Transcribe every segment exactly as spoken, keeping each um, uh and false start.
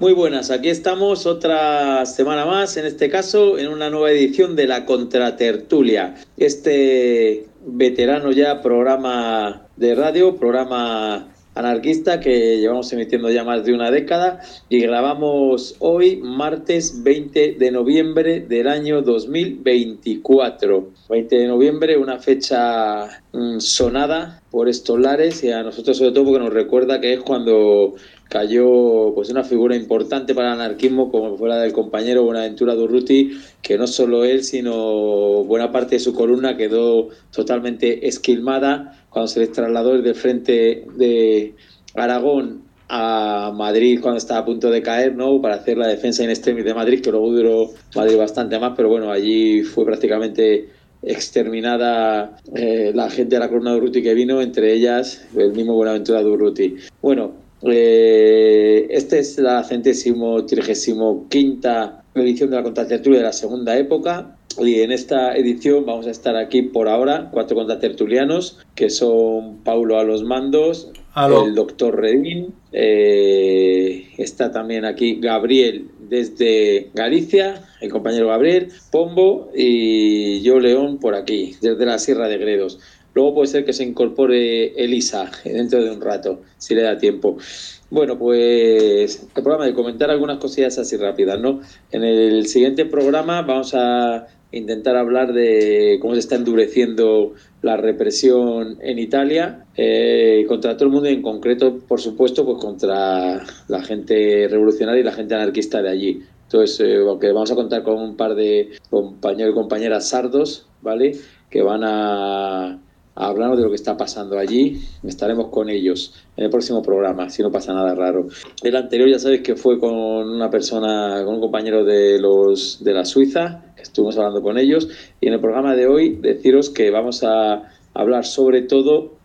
Muy buenas, aquí estamos otra semana más, en este caso, en una nueva edición de la Contratertulia. Este veterano ya programa de radio, programa anarquista que llevamos emitiendo ya más de una década y grabamos hoy, martes veinte de noviembre del año dos mil veinticuatro. veinte de noviembre, una fecha mmm, sonada por estos lares y a nosotros sobre todo porque nos recuerda que es cuando cayó pues una figura importante para el anarquismo como fue la del compañero Buenaventura Durruti, que no solo él sino buena parte de su columna quedó totalmente esquilmada cuando se les trasladó desde el frente de Aragón a Madrid cuando estaba a punto de caer, ¿no?, para hacer la defensa in extremis de Madrid, que luego duró Madrid bastante más, pero bueno, allí fue prácticamente exterminada eh, la gente de la columna Durruti que vino, entre ellas el mismo Buenaventura Durruti. Bueno, eh, esta es la centésimo trigésimo quinta edición de la Contratertulia de la segunda época. Y en esta edición vamos a estar aquí por ahora cuatro contratertulianos, que son Paulo a los mandos, Aló. El doctor Redín, eh, está también aquí Gabriel desde Galicia, el compañero Gabriel, Pombo, y yo, León, por aquí, desde la Sierra de Gredos. Luego puede ser que se incorpore Elisa dentro de un rato, si le da tiempo. Bueno, pues el programa de comentar algunas cosillas así rápidas, ¿no? En el siguiente programa vamos a intentar hablar de cómo se está endureciendo la represión en Italia eh, contra todo el mundo y en concreto, por supuesto, pues contra la gente revolucionaria y la gente anarquista de allí. Entonces, eh, aunque vamos a contar con un par de compañeros y compañeras sardos, ¿vale?, que van a... a hablarnos de lo que está pasando allí. Estaremos con ellos en el próximo programa, si no pasa nada raro. El anterior ya sabéis que fue con una persona, con un compañero de los de la Suiza, que estuvimos hablando con ellos, y en el programa de hoy deciros que vamos a hablar sobre todo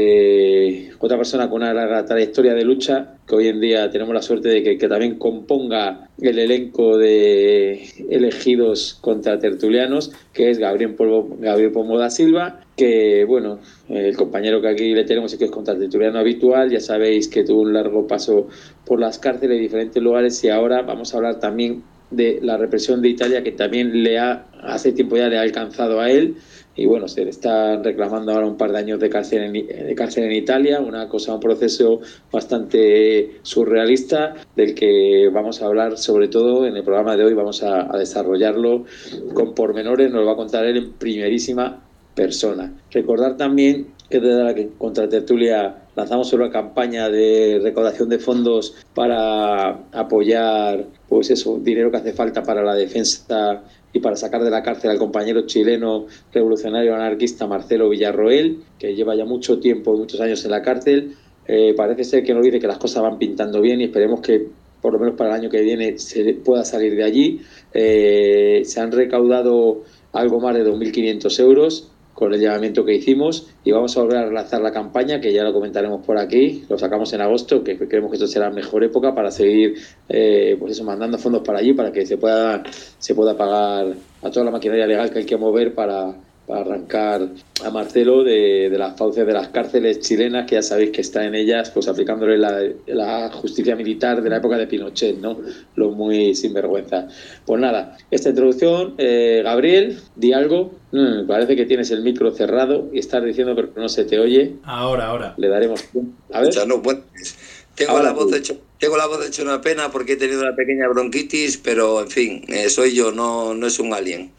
de otra persona con una larga trayectoria de lucha, que hoy en día tenemos la suerte de que, que también componga el elenco de elegidos contratertulianos, que es Gabriel Pombo, Gabriel Pombo da Silva, que bueno, el compañero que aquí le tenemos es que es contratertuliano habitual, ya sabéis que tuvo un largo paso por las cárceles de diferentes lugares, y ahora vamos a hablar también de la represión de Italia, que también le ha, hace tiempo ya le ha alcanzado a él. Y bueno, se le están reclamando ahora un par de años de cárcel en, de cárcel en Italia, una cosa, un proceso bastante surrealista del que vamos a hablar sobre todo en el programa de hoy. Vamos a, a desarrollarlo con pormenores, nos lo va a contar él en primerísima persona. Recordar también que desde la Contratertulia lanzamos una campaña de recaudación de fondos para apoyar, pues eso, dinero que hace falta para la defensa y para sacar de la cárcel al compañero chileno revolucionario anarquista Marcelo Villarroel, que lleva ya mucho tiempo, muchos años en la cárcel. Eh, parece ser que nos dice que las cosas van pintando bien y esperemos que por lo menos para el año que viene se pueda salir de allí. Eh, se han recaudado algo más de dos mil quinientos euros con el llamamiento que hicimos y vamos a volver a relanzar la campaña, que ya lo comentaremos por aquí. Lo sacamos en agosto, que creemos que esto será la mejor época para seguir eh, pues eso, mandando fondos para allí, para que se pueda se pueda pagar a toda la maquinaria legal que hay que mover para, para arrancar a Marcelo de, de las fauces de las cárceles chilenas, que ya sabéis que está en ellas pues aplicándole la, la justicia militar de la época de Pinochet, ¿no?, lo muy sinvergüenza. Pues nada, esta introducción, eh, Gabriel, di algo. Mm, parece que tienes el micro cerrado y estás diciendo pero no se te oye. Ahora, ahora. Le daremos... A ver. No, bueno, tengo, la voz hecho, tengo la voz hecha una pena porque he tenido una pequeña bronquitis, pero en fin, eh, soy yo, no, no es un alien.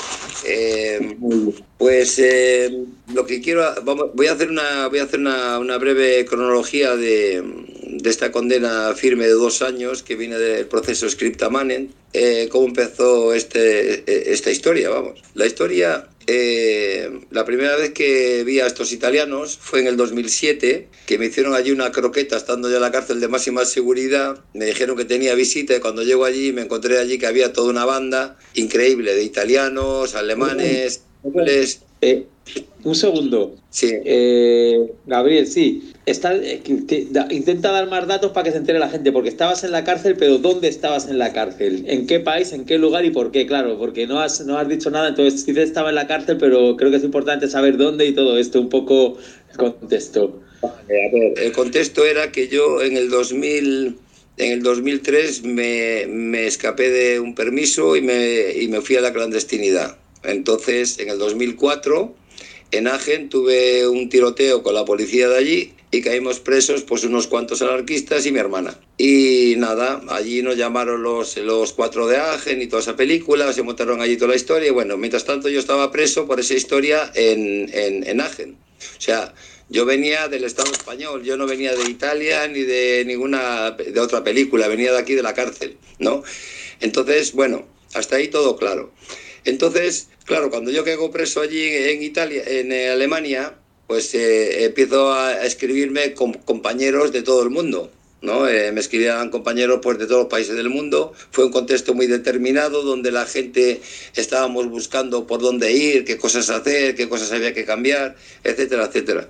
Eh, pues eh, lo que quiero, vamos, voy a hacer una, voy a hacer una, una breve cronología de, de esta condena firme de dos años que viene del proceso Scripta Manent. Eh, cómo empezó este, esta historia, vamos. La historia, eh, la primera vez que vi a estos italianos fue en el dos mil siete, que me hicieron allí una croqueta estando ya en la cárcel de máxima seguridad. Me dijeron que tenía visita y cuando llego allí me encontré allí que había toda una banda increíble de italianos, alemanes, ingleses. Eh, un segundo. Sí. Eh, Gabriel, sí. Está, eh, que, da, intenta dar más datos para que se entere la gente, porque estabas en la cárcel, pero ¿dónde estabas en la cárcel? ¿En qué país, en qué lugar y por qué? Claro, porque no has, no has dicho nada, entonces sí estaba en la cárcel, pero creo que es importante saber dónde y todo esto, un poco el contexto. Vale, a ver, el contexto era que yo en el dos mil en el dos mil tres me, me escapé de un permiso y me, y me fui a la clandestinidad. Entonces, en el dos mil cuatro, en Agen, tuve un tiroteo con la policía de allí y caímos presos pues unos cuantos anarquistas y mi hermana. Y nada, allí nos llamaron los, los cuatro de Agen y toda esa película, se montaron allí toda la historia y bueno, mientras tanto yo estaba preso por esa historia en, en, en Agen. O sea, yo venía del Estado español, yo no venía de Italia ni de ninguna de otra película, venía de aquí de la cárcel, ¿no? Entonces, bueno, hasta ahí todo claro. Entonces, claro, cuando yo quedo preso allí en Italia, en Alemania, pues eh, empiezo a escribirme con compañeros de todo el mundo, ¿no? Eh, me escribían compañeros pues, de todos los países del mundo. Fue un contexto muy determinado donde la gente estábamos buscando por dónde ir, qué cosas hacer, qué cosas había que cambiar, etcétera, etcétera.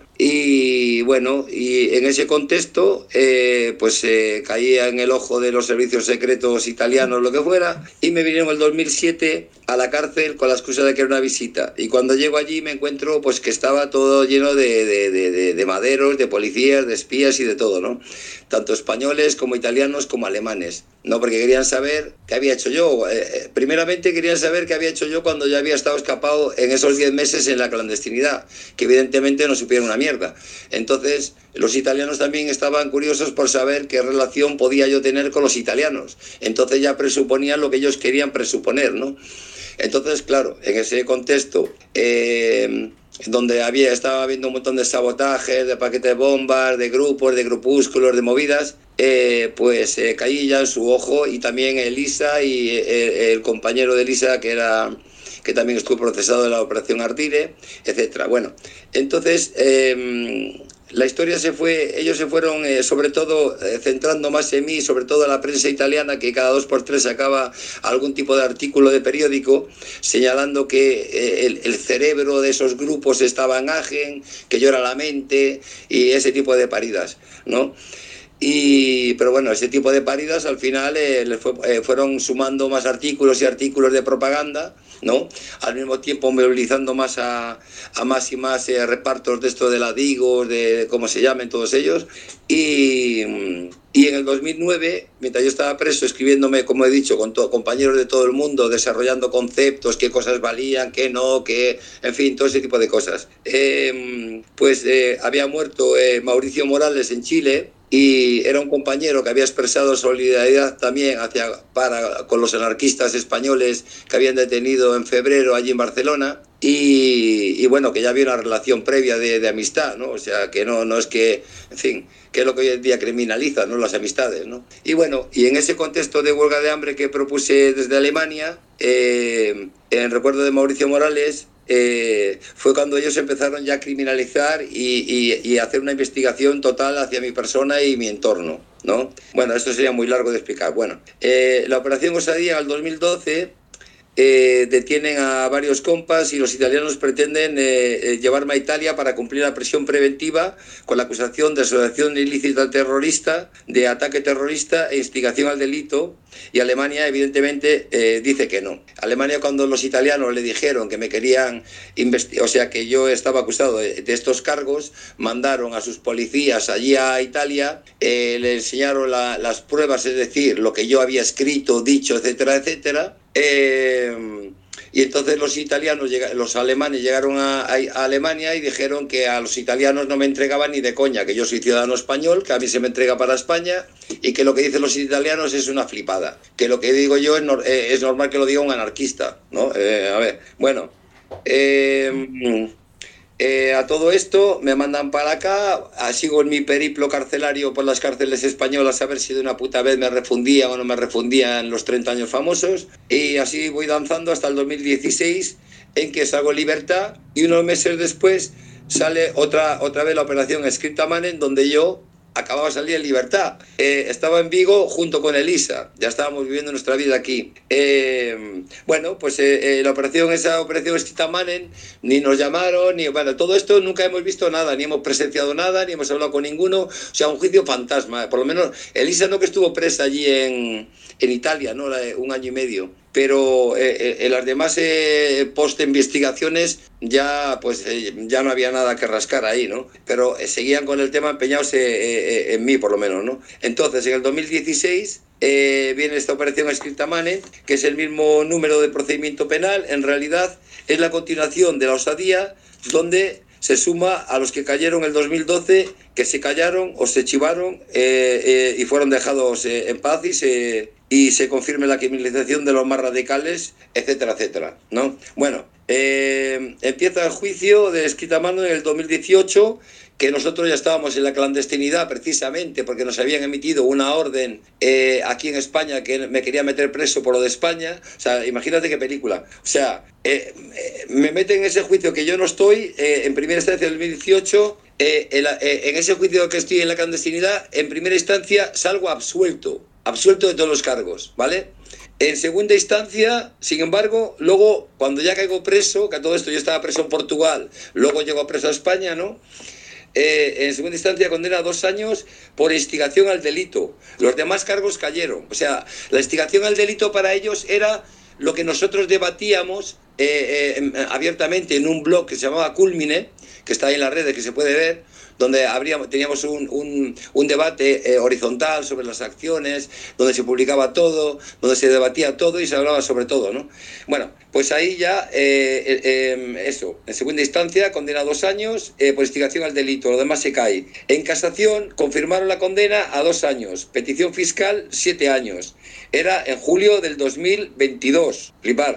Y bueno, y en ese contexto eh, pues eh, caía en el ojo de los servicios secretos italianos, lo que fuera, y me vinieron en el dos mil siete a la cárcel con la excusa de que era una visita. Y cuando llego allí me encuentro pues que estaba todo lleno de, de, de, de, de maderos, de policías, de espías y de todo, ¿no? Tanto españoles como italianos como alemanes, ¿no? Porque querían saber qué había hecho yo. Eh, primeramente querían saber qué había hecho yo cuando ya había estado escapado en esos diez meses en la clandestinidad, que evidentemente no supieron una mierda. Entonces, los italianos también estaban curiosos por saber qué relación podía yo tener con los italianos. Entonces ya presuponían lo que ellos querían presuponer, ¿no? Entonces, claro, en ese contexto, eh, donde había, estaba habiendo un montón de sabotajes, de paquetes de bombas, de grupos, de grupúsculos, de movidas, eh, pues eh, caí ya en su ojo, y también Elisa y eh, el compañero de Elisa, que era que también estuvo procesado en la operación Ardire, etcétera. Bueno, entonces eh, la historia se fue, ellos se fueron eh, sobre todo eh, centrando más en mí, sobre todo en la prensa italiana, que cada dos por tres sacaba algún tipo de artículo de periódico señalando que eh, el, el cerebro de esos grupos estaba en Agen, que yo era la mente y ese tipo de paridas, ¿no? Y, pero bueno, ese tipo de paridas al final eh, les fue, eh, fueron sumando más artículos y artículos de propaganda, ¿no? Al mismo tiempo movilizando más a, a más y más eh, repartos de esto de la Digos, de cómo se llamen todos ellos. Y, y en el dos mil nueve, mientras yo estaba preso, escribiéndome, como he dicho, con to- compañeros de todo el mundo, desarrollando conceptos, qué cosas valían, qué no, qué, en fin, todo ese tipo de cosas. Eh, pues eh, había muerto eh, Mauricio Morales en Chile, y era un compañero que había expresado solidaridad también hacia, para, con los anarquistas españoles que habían detenido en febrero allí en Barcelona. Y, y bueno, que ya había una relación previa de, de amistad, ¿no? O sea, que no, no es que, en fin, que es lo que hoy en día criminaliza, ¿no? Las amistades, ¿no? Y bueno, y en ese contexto de huelga de hambre que propuse desde Alemania, eh, en recuerdo de Mauricio Morales, Eh, fue cuando ellos empezaron ya a criminalizar y, y, y hacer una investigación total hacia mi persona y mi entorno, ¿no? Bueno, esto sería muy largo de explicar. Bueno, eh, la operación Osadía al dos mil doce eh, detienen a varios compas y los italianos pretenden eh, llevarme a Italia para cumplir la prisión preventiva con la acusación de asociación ilícita terrorista, de ataque terrorista e instigación al delito. Y Alemania evidentemente eh, dice que no. Alemania, cuando los italianos le dijeron que me querían investigar, o sea que yo estaba acusado de, de estos cargos, mandaron a sus policías allí a Italia, eh, le enseñaron la, las pruebas, es decir, lo que yo había escrito, dicho, etcétera, etcétera. Eh, y entonces los italianos, los alemanes llegaron a, a, a Alemania y dijeron que a los italianos no me entregaban ni de coña, que yo soy ciudadano español, que a mí se me entrega para España y que lo que dicen los italianos es una flipada, que lo que digo yo es, no, eh, es normal que lo diga un anarquista, ¿no? Eh, a ver, bueno, eh, eh, a todo esto me mandan para acá, sigo en mi periplo carcelario por las cárceles españolas a ver si de una puta vez me refundían o no me refundían los treinta años famosos, y así voy danzando hasta el dos mil dieciséis, en que salgo en libertad, y unos meses después sale otra, otra vez la operación Scriptamanen, donde yo acababa de salir en libertad. Eh, estaba en Vigo junto con Elisa, ya estábamos viviendo nuestra vida aquí. Eh, bueno, pues eh, eh, la operación, esa operación Scriptamanen, ni nos llamaron, ni, bueno, todo esto nunca hemos visto nada, ni hemos presenciado nada, ni hemos hablado con ninguno, o sea, un juicio fantasma. Por lo menos Elisa no, que estuvo presa allí en, en Italia, ¿no? Un año y medio. pero eh, en las demás eh, post-investigaciones ya, pues, eh, ya no había nada que rascar ahí, ¿no? Pero eh, seguían con el tema empeñados eh, eh, en mí, por lo menos, ¿no? Entonces, en el dos mil dieciséis eh, viene esta operación Scriptamane, que es el mismo número de procedimiento penal, en realidad es la continuación de la osadía, donde se suma a los que cayeron el dos mil doce, que se callaron o se chivaron eh, eh, y fueron dejados eh, en paz y se, y se confirme la criminalización de los más radicales, etcétera, etcétera, ¿no? Bueno, eh, empieza el juicio de Scriptamane en el dos mil dieciocho, que nosotros ya estábamos en la clandestinidad precisamente porque nos habían emitido una orden eh, aquí en España que me quería meter preso por lo de España. O sea, imagínate qué película. O sea, eh, eh, me meten en ese juicio que yo no estoy, eh, en primera instancia en el dos mil dieciocho, eh, en, la, eh, en ese juicio que estoy en la clandestinidad, en primera instancia salgo absuelto, absuelto de todos los cargos, ¿vale? En segunda instancia, sin embargo, luego cuando ya caigo preso, que a todo esto yo estaba preso en Portugal, luego llego preso a España, ¿no? Eh, en segunda instancia condena a dos años por instigación al delito. Los demás cargos cayeron. O sea, la instigación al delito para ellos era lo que nosotros debatíamos eh, eh, abiertamente en un blog que se llamaba Culmine, que está ahí en las redes, que se puede ver, donde habríamos, teníamos un, un, un debate eh, horizontal sobre las acciones, donde se publicaba todo, donde se debatía todo y se hablaba sobre todo, ¿no? Bueno, pues ahí ya, eh, eh, eso, en segunda instancia, condena a dos años eh, por instigación al delito, lo demás se cae. En casación, confirmaron la condena a dos años, petición fiscal, siete años. Era en julio del dos mil veintidós, flipar.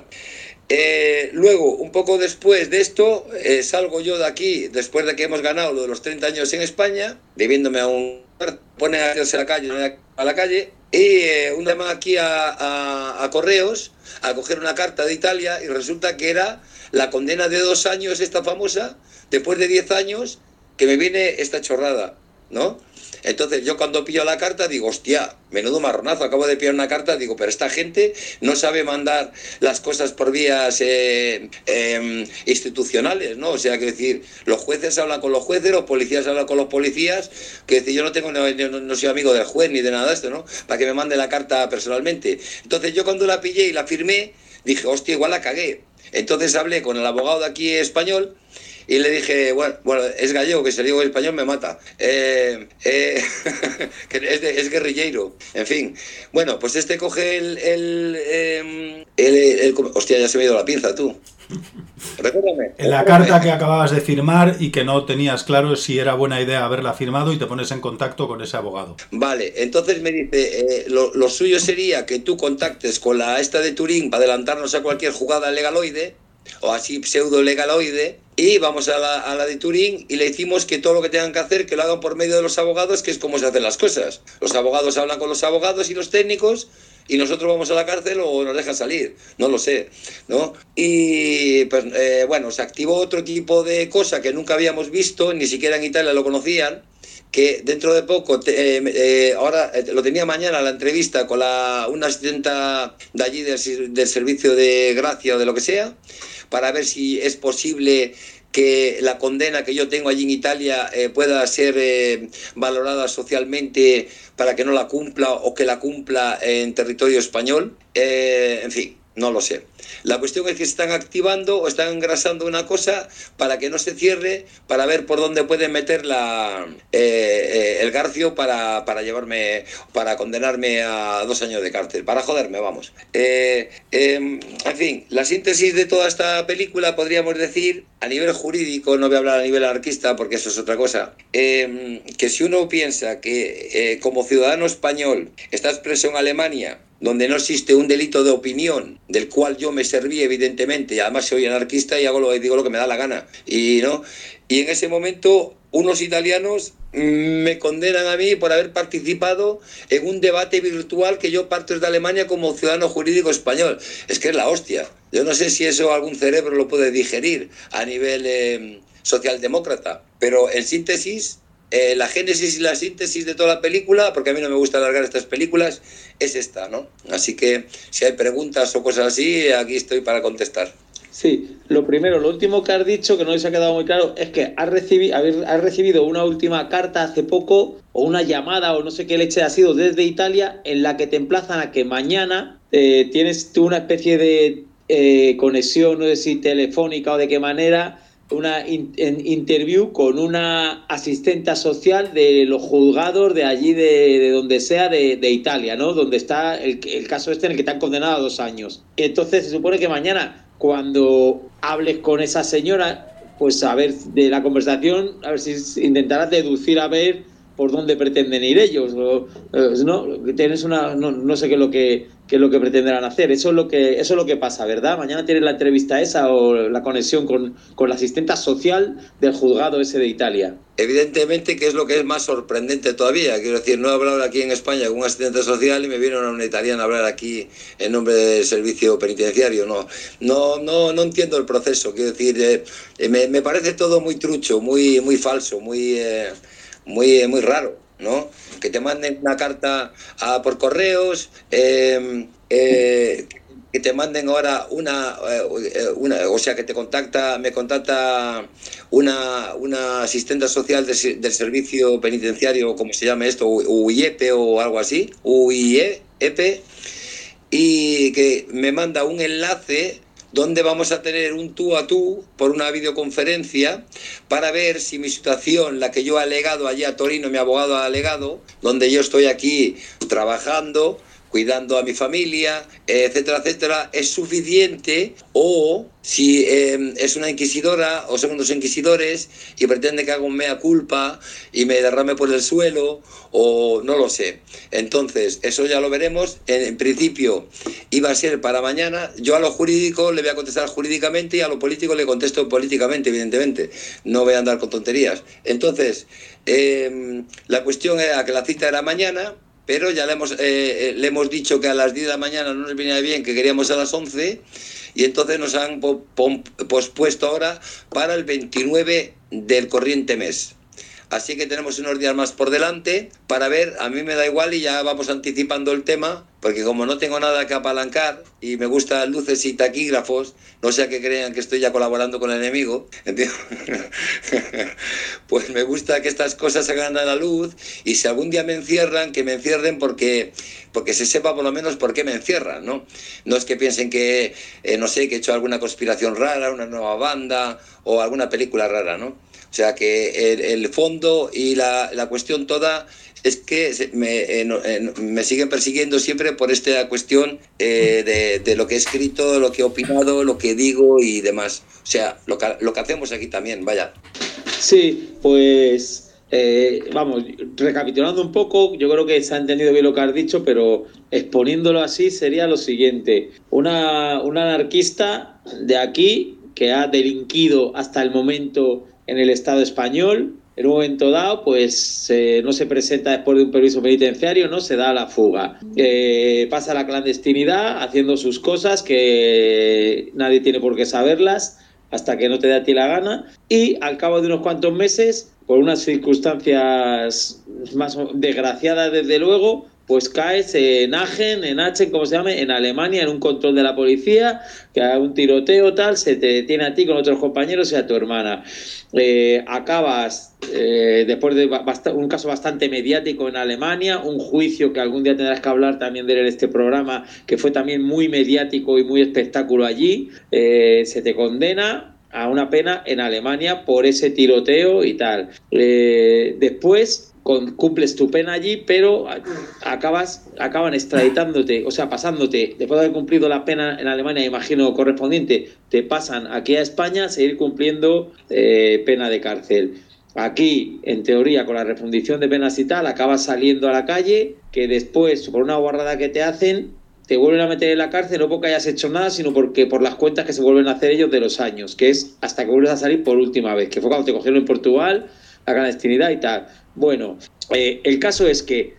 Eh, luego, un poco después de esto, eh, salgo yo de aquí, después de que hemos ganado lo de los treinta años en España, debiéndome a un... pone a hacerse a la calle, a la calle, y eh, un llama aquí a, a, a Correos a coger una carta de Italia y resulta que era la condena de dos años, esta famosa, después de diez años, que me viene esta chorrada, ¿no? Entonces yo cuando pillo la carta digo, hostia, menudo marronazo, acabo de pillar una carta, digo, pero esta gente no sabe mandar las cosas por vías eh, eh, institucionales, ¿no? O sea, que decir, los jueces hablan con los jueces, los policías hablan con los policías, que decir, yo no tengo, no, no, no soy amigo del juez ni de nada de esto, ¿no? Para que me mande la carta personalmente. Entonces yo cuando la pillé y la firmé, dije, hostia, igual la cagué. Entonces hablé con el abogado de aquí español y le dije, bueno, bueno, es gallego, que si le digo español me mata. Eh, eh, que es, de, es guerrillero. En fin. Bueno, pues este coge el... el, el, el, el, el hostia, ya se me ha ido la pinza, tú. Recuérdame. En la carta que acababas de firmar y que no tenías claro si era buena idea haberla firmado y te pones en contacto con ese abogado. Vale, entonces me dice, eh, lo, lo suyo sería que tú contactes con la esta de Turín para adelantarnos a cualquier jugada legaloide, o así pseudo legaloide, y vamos a la, a la de Turín y le decimos que todo lo que tengan que hacer, que lo hagan por medio de los abogados, que es como se hacen las cosas. Los abogados hablan con los abogados y los técnicos y nosotros vamos a la cárcel o nos dejan salir, no lo sé, ¿no? Y pues eh, bueno, se activó otro tipo de cosa que nunca habíamos visto, ni siquiera en Italia lo conocían, que dentro de poco, te, eh, eh, ahora eh, lo tenía mañana la entrevista con la, una asistenta de allí del, del servicio de gracia o de lo que sea, para ver si es posible que la condena que yo tengo allí en Italia eh, pueda ser eh, valorada socialmente para que no la cumpla o que la cumpla en territorio español. Eh, en fin, no lo sé. La cuestión es que se están activando o están engrasando una cosa para que no se cierre, para ver por dónde pueden meter la, eh, eh, el garfio para, para llevarme, para condenarme a dos años de cárcel, para joderme, vamos. Eh, eh, en fin, la síntesis de toda esta película podríamos decir, a nivel jurídico, no voy a hablar a nivel anarquista porque eso es otra cosa, eh, que si uno piensa que eh, como ciudadano español estás preso en Alemania, donde no existe un delito de opinión, del cual yo me serví evidentemente, y además soy anarquista y hago lo, digo lo que me da la gana, y no y en ese momento unos italianos me condenan a mí por haber participado en un debate virtual que yo parto desde Alemania como ciudadano jurídico español. Es que es la hostia. Yo no sé si eso algún cerebro lo puede digerir a nivel eh, socialdemócrata, pero en síntesis, Eh, la génesis y la síntesis de toda la película, porque a mí no me gusta alargar estas películas, es esta, ¿no? Así que si hay preguntas o cosas así, aquí estoy para contestar. Sí, lo primero, lo último que has dicho, que no se ha quedado muy claro, es que has recibido, has recibido una última carta hace poco, o una llamada, o no sé qué leche ha sido, desde Italia, en la que te emplazan a que mañana eh, tienes tú una especie de eh, conexión, no sé si telefónica o de qué manera, una in, en interview con una asistenta social de los juzgados de allí, de, de donde sea, de, de Italia, ¿no? Donde está el, el caso este en el que te han condenado a dos años. Entonces se supone que mañana, cuando hables con esa señora, pues a ver de la conversación, a ver si intentarás deducir a ver por dónde pretenden ir ellos, o, no, tienes una, no, no sé qué es lo que qué es lo que pretenderán hacer. Eso es lo que eso es lo que pasa, ¿verdad? Mañana tienes la entrevista esa o la conexión con, con la asistenta social del juzgado ese de Italia. Evidentemente, que es lo que es más sorprendente todavía. Quiero decir, no he hablado aquí en España con un asistente social y me vino una italiana a hablar aquí en nombre del servicio penitenciario. No, no, no, no entiendo el proceso. Quiero decir, eh, me, me parece todo muy trucho, muy, muy falso, muy, eh, muy, muy raro, ¿no? Que te manden una carta a, por correos, eh, eh, que te manden ahora una, una, o sea, que te contacta, me contacta una, una asistente social de, del servicio penitenciario, como se llama esto, U I E P o algo así, U I E P, y que me manda un enlace donde vamos a tener un tú a tú por una videoconferencia para ver si mi situación, la que yo he alegado allí a Torino, mi abogado ha alegado, donde yo estoy aquí trabajando, cuidando a mi familia, etcétera, etcétera, es suficiente, o si eh, es una inquisidora o son unos inquisidores y pretende que haga un mea culpa y me derrame por el suelo, o no lo sé. Entonces, eso ya lo veremos. En, en principio iba a ser para mañana. Yo a lo jurídico le voy a contestar jurídicamente y a lo político le contesto políticamente, evidentemente. No voy a andar con tonterías. Entonces, eh, la cuestión era que la cita era mañana, pero ya le hemos, eh, le hemos dicho que a las diez de la mañana no nos venía bien, que queríamos a las once, y entonces nos han pospuesto ahora para el veintinueve del corriente mes. Así que tenemos unos días más por delante para ver. A mí me da igual y ya vamos anticipando el tema, porque como no tengo nada que apalancar y me gustan luces y taquígrafos, no sea que crean que estoy ya colaborando con el enemigo, ¿entiendes? Pues me gusta que estas cosas salgan a la luz, y si algún día me encierran, que me encierren porque, porque se sepa por lo menos por qué me encierran, ¿no? No es que piensen que, eh, no sé, que he hecho alguna conspiración rara, una nueva banda o alguna película rara, ¿no? O sea que el, el fondo y la, la cuestión toda es que me, eh, me siguen persiguiendo siempre por esta cuestión eh, de, de lo que he escrito, lo que he opinado, lo que digo y demás. O sea, lo que, lo que hacemos aquí también, vaya. Sí, pues eh, vamos, recapitulando un poco, yo creo que se ha entendido bien lo que has dicho, pero exponiéndolo así sería lo siguiente. Una, una anarquista de aquí que ha delinquido hasta el momento en el Estado español, en un momento dado, pues eh, no se presenta después de un permiso penitenciario, no se da la fuga. Eh, pasa a la clandestinidad haciendo sus cosas que nadie tiene por qué saberlas hasta que no te dé a ti la gana, y al cabo de unos cuantos meses, por unas circunstancias más desgraciadas desde luego, pues caes en Aachen, en Aachen, como se llame, en Alemania, en un control de la policía, que hay un tiroteo tal, se te detiene a ti con otros compañeros y a tu hermana. Eh, acabas, eh, después de un caso bastante mediático en Alemania, un juicio que algún día tendrás que hablar también de él en este programa, que fue también muy mediático y muy espectáculo allí, eh, se te condena a una pena en Alemania por ese tiroteo y tal. Eh, después Con, cumples tu pena allí, pero acabas acaban extraditándote, o sea, pasándote, después de haber cumplido la pena en Alemania, imagino, correspondiente, te pasan aquí a España a seguir cumpliendo eh, pena de cárcel. Aquí, en teoría, con la refundición de penas y tal, acabas saliendo a la calle, que después, por una guarrada que te hacen, te vuelven a meter en la cárcel, no porque hayas hecho nada, sino porque por las cuentas que se vuelven a hacer ellos de los años, que es hasta que vuelves a salir por última vez, que fue cuando te cogieron en Portugal, la clandestinidad y tal. Bueno, eh, el caso es que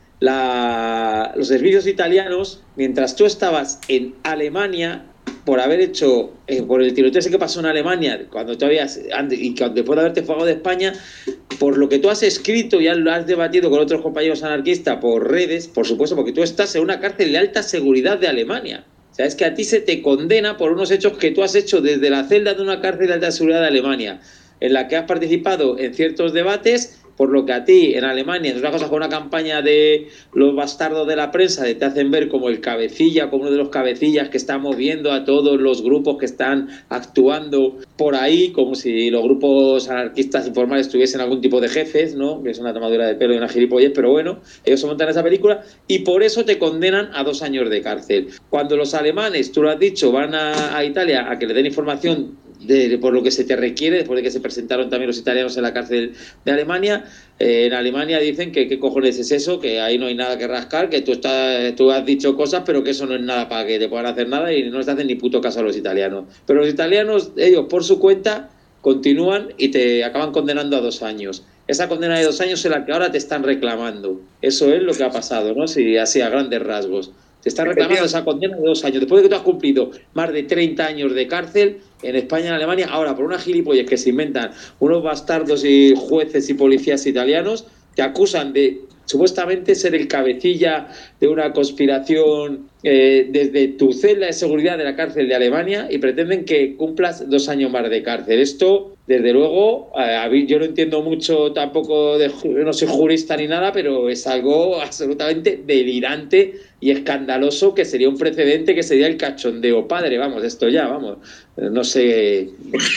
la, los servicios italianos, mientras tú estabas en Alemania, por haber hecho, eh, por el tiroteo ese que pasó en Alemania, cuando todavía, y cuando, después de haberte fugado de España, por lo que tú has escrito y lo has debatido con otros compañeros anarquistas por redes, por supuesto, porque tú estás en una cárcel de alta seguridad de Alemania. O sea, es que a ti se te condena por unos hechos que tú has hecho desde la celda de una cárcel de alta seguridad de Alemania, en la que has participado en ciertos debates por lo que a ti en Alemania, es una cosa con una campaña de los bastardos de la prensa, de te hacen ver como el cabecilla, como uno de los cabecillas que está moviendo a todos los grupos que están actuando por ahí, como si los grupos anarquistas informales tuviesen algún tipo de jefes, ¿no? Que es una tomadura de pelo y una gilipollez, pero bueno, ellos se montan esa película y por eso te condenan a dos años de cárcel. Cuando los alemanes, tú lo has dicho, van a, a Italia a que le den información de, de por lo que se te requiere, después de que se presentaron también los italianos en la cárcel de Alemania, eh, en Alemania dicen que qué cojones es eso, que ahí no hay nada que rascar, que tú, estás, tú has dicho cosas, pero que eso no es nada para que te puedan hacer nada y no les hacen ni puto caso a los italianos. Pero los italianos, ellos por su cuenta, continúan y te acaban condenando a dos años. Esa condena de dos años es la que ahora te están reclamando. Eso es lo que ha pasado, ¿no? Si así a grandes rasgos. Te están reclamando esa condena de dos años. Después de que tú has cumplido más de treinta años de cárcel en España y en Alemania, ahora por una gilipollez que se inventan unos bastardos y jueces y policías italianos, te acusan de supuestamente ser el cabecilla de una conspiración eh, desde tu celda de seguridad de la cárcel de Alemania y pretenden que cumplas dos años más de cárcel. Esto, desde luego, eh, yo no entiendo mucho tampoco, de, no soy jurista ni nada, pero es algo absolutamente delirante y escandaloso, que sería un precedente, que sería el cachondeo padre, vamos, esto ya, vamos, no sé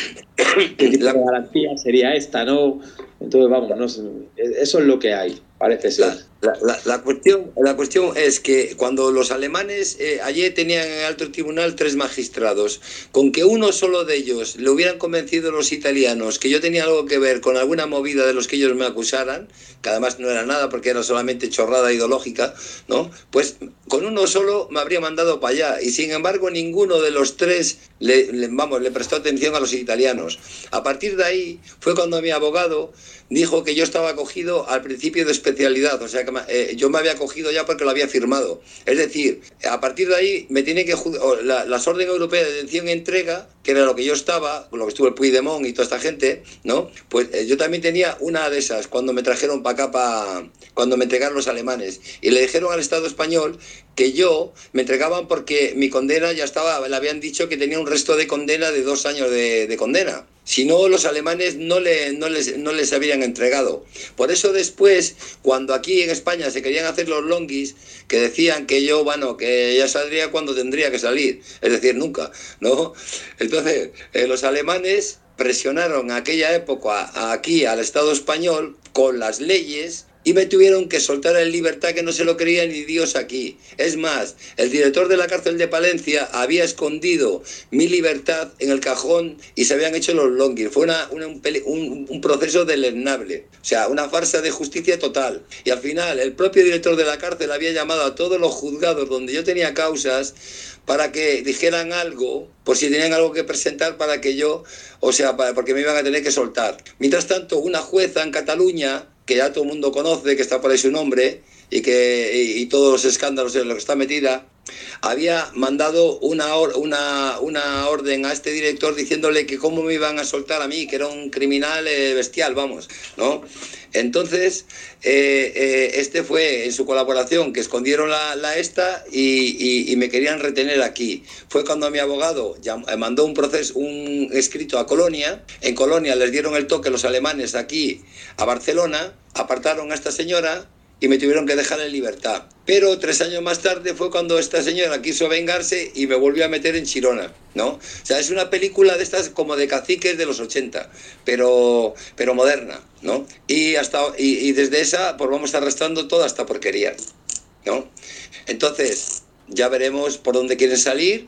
qué tipo de garantía sería esta, ¿no? Entonces, vamos, no sé, eso es lo que hay, parece ser. La, la, la, cuestión, la cuestión es que cuando los alemanes eh, ayer tenían en el alto tribunal tres magistrados, con que uno solo de ellos le hubieran convencido a los italianos que yo tenía algo que ver con alguna movida de los que ellos me acusaran, que además no era nada porque era solamente chorrada ideológica, ¿no? Pues con uno solo me habría mandado para allá y sin embargo ninguno de los tres le, le, vamos, le prestó atención a los italianos. A partir de ahí fue cuando mi abogado dijo que yo estaba acogido al principio de especialidad, o sea que eh, yo me había acogido ya porque lo había firmado. Es decir, a partir de ahí me tiene que la, las órdenes europeas de detención y entrega, que era lo que yo estaba, lo que estuvo el Puigdemont y toda esta gente, ¿no? Pues eh, yo también tenía una de esas cuando me trajeron para acá, pa, cuando me entregaron los alemanes. Y le dijeron al Estado español que yo me entregaban porque mi condena ya estaba, le habían dicho que tenía un resto de condena de dos años de, de condena. Si no, los alemanes no, le, no, les, no les habrían entregado. Por eso después, cuando aquí en España se querían hacer los longuis, que decían que yo, bueno, que ya saldría cuando tendría que salir, es decir, nunca, ¿no? Entonces, eh, los alemanes presionaron en aquella época aquí al Estado español con las leyes y me tuvieron que soltar en libertad, que no se lo creía ni Dios aquí. Es más, el director de la cárcel de Palencia había escondido mi libertad en el cajón y se habían hecho los longuis. Fue una, una, un, un, un proceso deleznable, o sea, una farsa de justicia total. Y al final, el propio director de la cárcel había llamado a todos los juzgados donde yo tenía causas para que dijeran algo, por si tenían algo que presentar para que yo, o sea, para, porque me iban a tener que soltar. Mientras tanto, una jueza en Cataluña, que ya todo el mundo conoce, que está por ahí su nombre, y que y, y todos los escándalos en los que está metida, había mandado una, or, una, una orden a este director diciéndole que cómo me iban a soltar a mí, que era un criminal eh, bestial, vamos, ¿no? Entonces, eh, eh, este fue en su colaboración, que escondieron la, la esta y, y, y me querían retener aquí. Fue cuando mi abogado llam, mandó un proceso, un escrito a Colonia. En Colonia les dieron el toque los alemanes aquí a Barcelona, apartaron a esta señora y me tuvieron que dejar en libertad. Pero tres años más tarde fue cuando esta señora quiso vengarse y me volvió a meter en Chirona, ¿no? O sea, es una película de estas como de caciques de los ochenta, pero, pero moderna, ¿no? Y, hasta, y, y desde esa pues vamos arrastrando toda esta porquería, ¿no? Entonces, ya veremos por dónde quieren salir.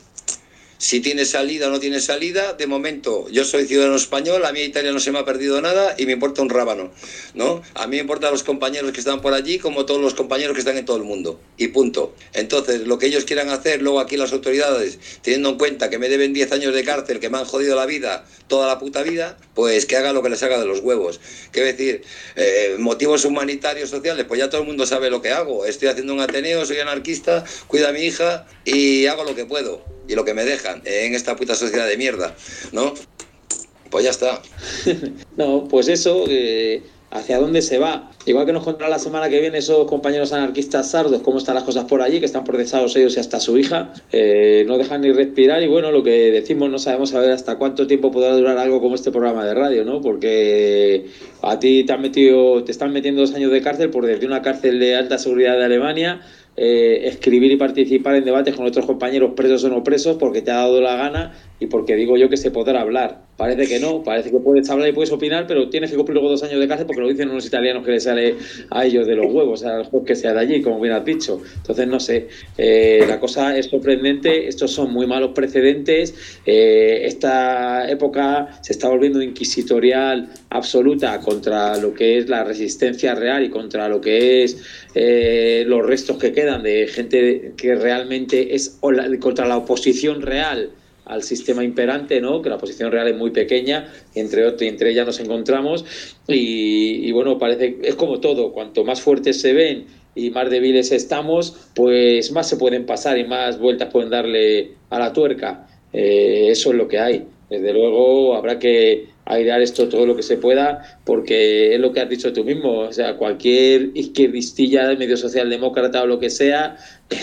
Si tiene salida o no tiene salida, de momento yo soy ciudadano español, a mí Italia no se me ha perdido nada y me importa un rábano, ¿no? A mí me importan los compañeros que están por allí como todos los compañeros que están en todo el mundo, y punto. Entonces, lo que ellos quieran hacer, luego aquí las autoridades, teniendo en cuenta que me deben diez años de cárcel, que me han jodido la vida, toda la puta vida, pues que hagan lo que les haga de los huevos. Quiero decir, eh, motivos humanitarios, sociales, pues ya todo el mundo sabe lo que hago. Estoy haciendo un Ateneo, soy anarquista, cuido a mi hija y hago lo que puedo. Y lo que me dejan en esta puta sociedad de mierda, ¿no? Pues ya está. No, pues eso, eh, hacia dónde se va. Igual que nos contará la semana que viene esos compañeros anarquistas sardos, cómo están las cosas por allí, que están procesados ellos y hasta su hija, eh, no dejan ni respirar. Y bueno, lo que decimos, no sabemos a ver hasta cuánto tiempo podrá durar algo como este programa de radio, ¿no? Porque a ti te han metido, te están metiendo dos años de cárcel por desde una cárcel de alta seguridad de Alemania, eh, escribir y participar en debates con otros compañeros presos o no presos porque te ha dado la gana y porque digo yo que se podrá hablar. Parece que no, parece que puedes hablar y puedes opinar, pero tienes que cumplir luego dos años de cárcel porque lo dicen unos italianos que les sale a ellos de los huevos, a los que sea de allí, como bien has dicho. Entonces, no sé, eh, la cosa es sorprendente, estos son muy malos precedentes, eh, esta época se está volviendo inquisitorial absoluta contra lo que es la resistencia real y contra lo que es eh, los restos que quedan de gente que realmente es contra la oposición real al sistema imperante, ¿no? Que la oposición real es muy pequeña, entre otros, y entre ellas nos encontramos, y, y bueno, parece, es como todo, cuanto más fuertes se ven y más débiles estamos, pues más se pueden pasar y más vueltas pueden darle a la tuerca. Eh, eso es lo que hay. Desde luego habrá que airear esto todo lo que se pueda, porque es lo que has dicho tú mismo, o sea, cualquier izquierdistilla de medio socialdemócrata o lo que sea,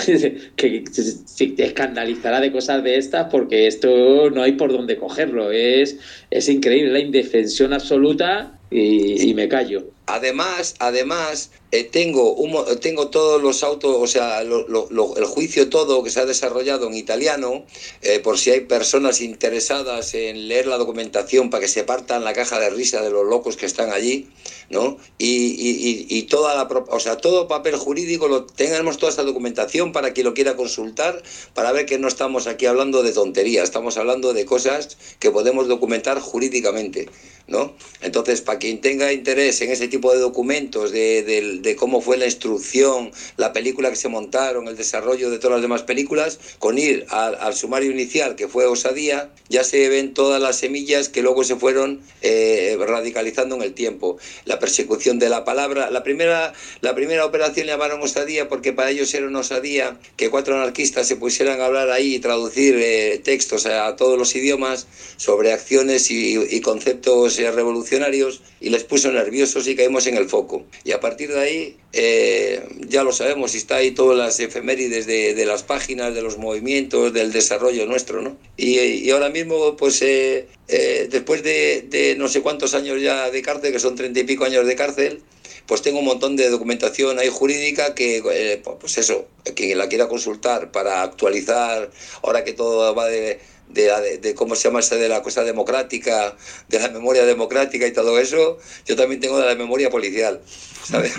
que te escandalizará de cosas de estas, porque esto no hay por dónde cogerlo, es, es increíble, la indefensión absoluta y, y me callo. Además, además eh, tengo un, tengo todos los autos, o sea, lo, lo, lo, el juicio todo que se ha desarrollado en italiano, eh, por si hay personas interesadas en leer la documentación para que se partan la caja de risa de los locos que están allí, ¿no? Y, y, y toda la, o sea, todo papel jurídico, lo tengamos toda esta documentación para quien lo quiera consultar, para ver que no estamos aquí hablando de tonterías, estamos hablando de cosas que podemos documentar jurídicamente, ¿no? Entonces, para quien tenga interés en ese tipo de documentos, de, de, de cómo fue la instrucción, la película que se montaron, el desarrollo de todas las demás películas, con ir al, al sumario inicial, que fue Osadía, ya se ven todas las semillas que luego se fueron eh, radicalizando en el tiempo. La persecución de la palabra, la primera, la primera operación le llamaron Osadía porque para ellos era una osadía que cuatro anarquistas se pusieran a hablar ahí y traducir eh, textos a, a todos los idiomas sobre acciones y, y conceptos eh, revolucionarios, y les puso nerviosos y caímos en el foco. Y a partir de ahí, eh, ya lo sabemos, y está ahí todas las efemérides de, de las páginas, de los movimientos, del desarrollo nuestro, ¿no? Y, y ahora mismo, pues, eh, eh, después de, de no sé cuántos años ya de cárcel, que son treinta y pico años de cárcel, pues tengo un montón de documentación ahí jurídica que, eh, pues eso, quien la quiera consultar para actualizar, ahora que todo va de... De, de, de cómo se llama esa de la cosa democrática, de la memoria democrática y todo eso, yo también tengo de la memoria policial, ¿sabes?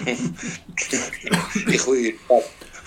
Y judicial.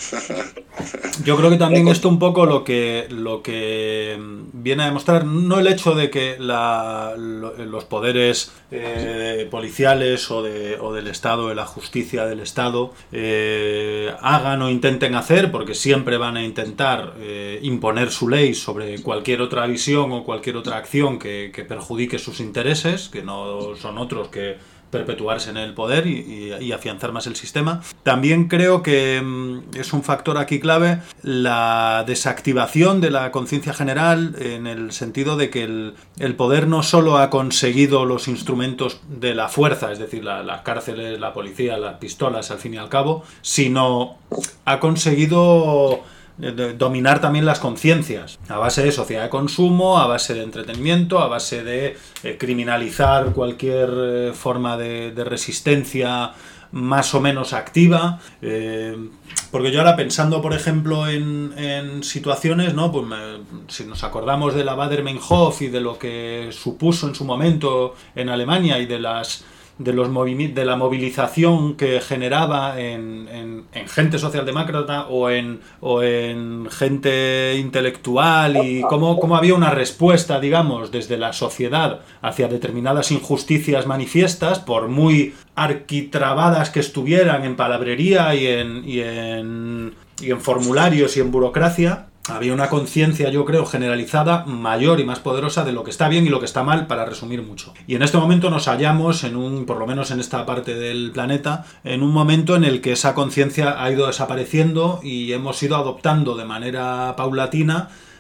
Yo creo que también esto un poco lo que lo que viene a demostrar, no el hecho de que la, lo, los poderes eh, policiales o, de, o del Estado, de la justicia del Estado, eh, hagan o intenten hacer, porque siempre van a intentar eh, imponer su ley sobre cualquier otra visión o cualquier otra acción que, que perjudique sus intereses, que no son otros que perpetuarse en el poder y, y, y afianzar más el sistema. También creo que mm, es un factor aquí clave la desactivación de la conciencia general, en el sentido de que el, el poder no solo ha conseguido los instrumentos de la fuerza, es decir, la, las cárceles, la policía, las pistolas, al fin y al cabo, sino ha conseguido dominar también las conciencias a base de sociedad de consumo, a base de entretenimiento, a base de eh, criminalizar cualquier eh, forma de, de resistencia más o menos activa, eh, porque yo ahora pensando por ejemplo en, en situaciones, ¿no? Pues me, si nos acordamos de la Baader-Meinhof y de lo que supuso en su momento en Alemania y de las de los movimientos, de la movilización que generaba en, en, en gente socialdemócrata o en, o en gente intelectual, y cómo, cómo había una respuesta, digamos, desde la sociedad hacia determinadas injusticias manifiestas, por muy arquitrabadas que estuvieran en palabrería y en, y en, y en formularios y en burocracia. Había una conciencia, yo creo, generalizada, mayor y más poderosa de lo que está bien y lo que está mal, para resumir mucho. Y en este momento nos hallamos en un, por lo menos en esta parte del planeta, en un momento en el que esa conciencia ha ido desapareciendo y hemos ido adoptando de manera paulatina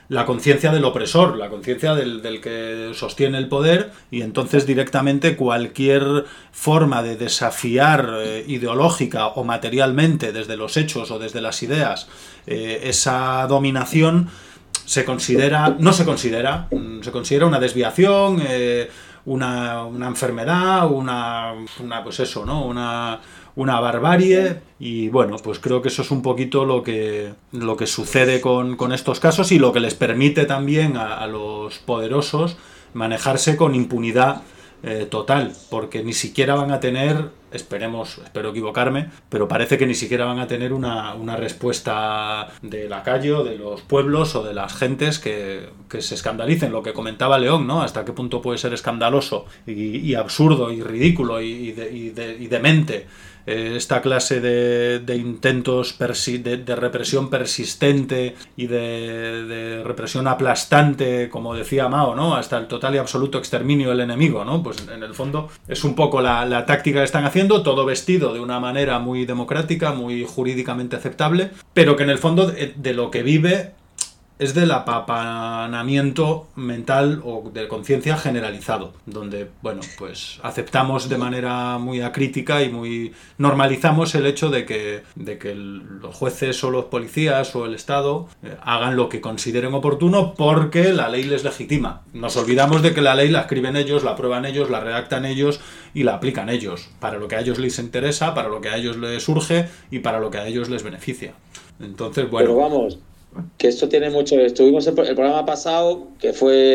la conciencia del opresor, la conciencia del, del que sostiene el poder, y entonces directamente cualquier forma de desafiar eh, ideológica o materialmente desde los hechos o desde las ideas eh, esa dominación se considera, no se considera, se considera una desviación, eh, una, una enfermedad, una, una pues eso, ¿no? Una, una barbarie, y bueno, pues creo que eso es un poquito lo que, lo que sucede con, con estos casos, y lo que les permite también a, a los poderosos manejarse con impunidad eh, total, porque ni siquiera van a tener, esperemos, espero equivocarme, pero parece que ni siquiera van a tener una, una respuesta de la calle o de los pueblos o de las gentes que, que se escandalicen. Lo que comentaba León, ¿no? Hasta qué punto puede ser escandaloso y, y absurdo y ridículo y, y, de, y, de, y demente eh, esta clase de, de intentos persi- de, de represión persistente y de, de represión aplastante, como decía Mao, ¿no? Hasta el total y absoluto exterminio del enemigo, ¿no? Pues en el fondo es un poco la, la táctica que están haciendo, todo vestido de una manera muy democrática, muy jurídicamente aceptable, pero que en el fondo de, de lo que vive es del apapanamiento mental o de conciencia generalizado, donde, bueno, pues aceptamos de manera muy acrítica y muy normalizamos el hecho de que, de que los jueces o los policías o el Estado eh, hagan lo que consideren oportuno porque la ley les legitima. Nos olvidamos de que la ley la escriben ellos, la aprueban ellos, la redactan ellos y la aplican ellos, para lo que a ellos les interesa, para lo que a ellos les surge y para lo que a ellos les beneficia. Entonces, bueno... Pero vamos... que esto tiene mucho... Estuvimos en el programa pasado, que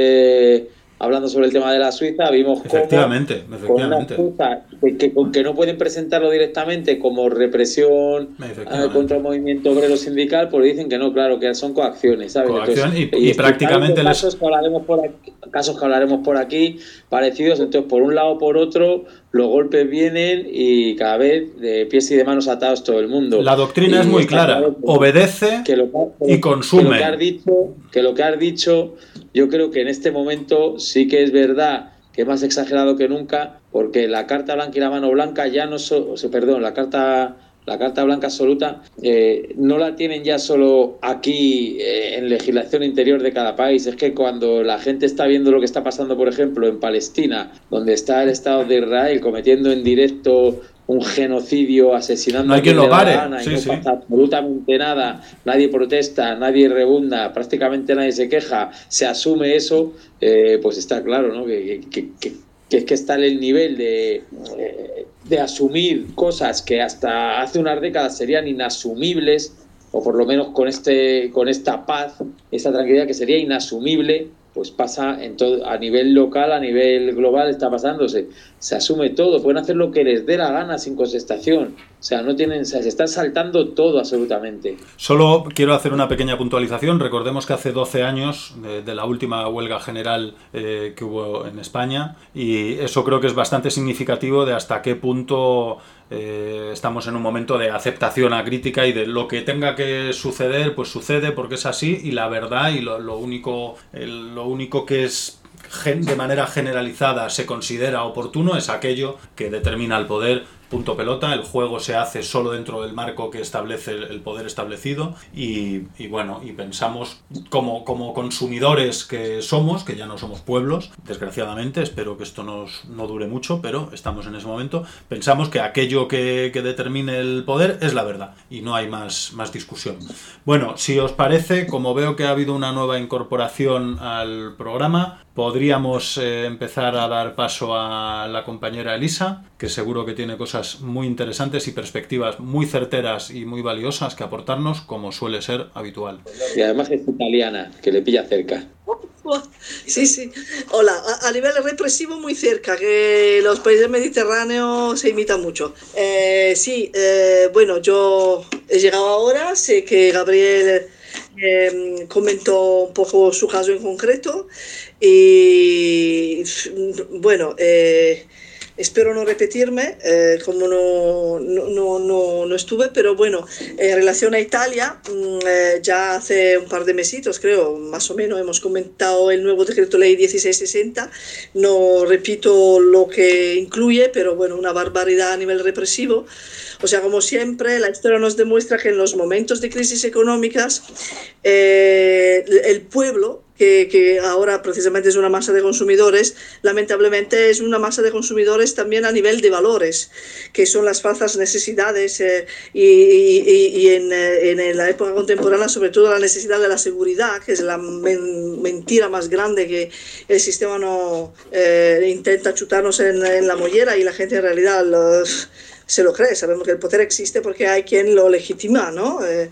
fue hablando sobre el tema de la Suiza, vimos cómo... Efectivamente, efectivamente. Con una que, que, que no pueden presentarlo directamente como represión eh, contra el movimiento obrero sindical, pues dicen que no, claro, que son coacciones, ¿sabes? Coacción. Entonces, y, y, y prácticamente... Casos, les... que hablaremos por aquí, casos que hablaremos por aquí, parecidos, entonces por un lado o por otro... los golpes vienen y cada vez de pies y de manos atados todo el mundo. La doctrina y es muy clara, claro que, obedece que lo, que, y consume. Que lo, que has dicho, que lo que has dicho, yo creo que en este momento sí que es verdad que es más exagerado que nunca, porque la carta blanca y la mano blanca ya no son, perdón, la carta... la carta blanca absoluta eh, no la tienen ya solo aquí eh, en legislación interior de cada país. Es que cuando la gente está viendo lo que está pasando, por ejemplo, en Palestina, donde está el Estado de Israel cometiendo en directo un genocidio, asesinando no hay a quien lo pare. Gana, sí, y no sí. pasa absolutamente nada, nadie protesta, nadie rebunda, prácticamente nadie se queja, se asume eso, eh, pues está claro, ¿no? que, que, que, que es que está en el nivel de... Eh, de asumir cosas que hasta hace unas décadas serían inasumibles, o por lo menos con este con esta paz, esta tranquilidad que sería inasumible, pues pasa en todo, a nivel local, a nivel global está pasándose. Se asume todo, pueden hacer lo que les dé la gana sin contestación. O sea, no tienen, o sea, se están saltando todo absolutamente. Solo quiero hacer una pequeña puntualización. Recordemos que hace doce años de, de la última huelga general eh, que hubo en España, y eso creo que es bastante significativo de hasta qué punto eh, estamos en un momento de aceptación acrítica y de lo que tenga que suceder, pues sucede porque es así, y la verdad y lo, lo único el, lo único que es de manera generalizada se considera oportuno es aquello que determina el poder, punto pelota. El juego se hace solo dentro del marco que establece el poder establecido, y, y bueno, y pensamos como, como consumidores que somos, que ya no somos pueblos, desgraciadamente, espero que esto nos, no dure mucho, pero estamos en ese momento, pensamos que aquello que, que determine el poder es la verdad y no hay más, más discusión. Bueno, si os parece, como veo que ha habido una nueva incorporación al programa, podríamos eh, empezar a dar paso a la compañera Elisa, que seguro que tiene cosas muy interesantes y perspectivas muy certeras y muy valiosas que aportarnos, como suele ser habitual. Y además es italiana, que le pilla cerca. Sí, sí. Hola, a, a nivel represivo muy cerca, que los países mediterráneos se imitan mucho. Eh, sí, eh, bueno, yo he llegado ahora, sé que Gabriel eh, comentó un poco su caso en concreto y bueno, eh, espero no repetirme, eh, como no, no, no, no estuve, pero bueno, en relación a Italia, eh, ya hace un par de mesitos, creo, más o menos, hemos comentado el nuevo decreto ley dieciséis sesenta. No repito lo que incluye, pero bueno, una barbaridad a nivel represivo. O sea, como siempre, la historia nos demuestra que en los momentos de crisis económicas, eh, el pueblo, que, que ahora precisamente es una masa de consumidores, lamentablemente es una masa de consumidores también a nivel de valores, que son las falsas necesidades eh, y, y, y en, en la época contemporánea, sobre todo la necesidad de la seguridad, que es la men mentira más grande que el sistema no eh, intenta chutarnos en, en la mollera, y la gente en realidad los, se lo cree. Sabemos que el poder existe porque hay quien lo legitima, ¿no? Eh,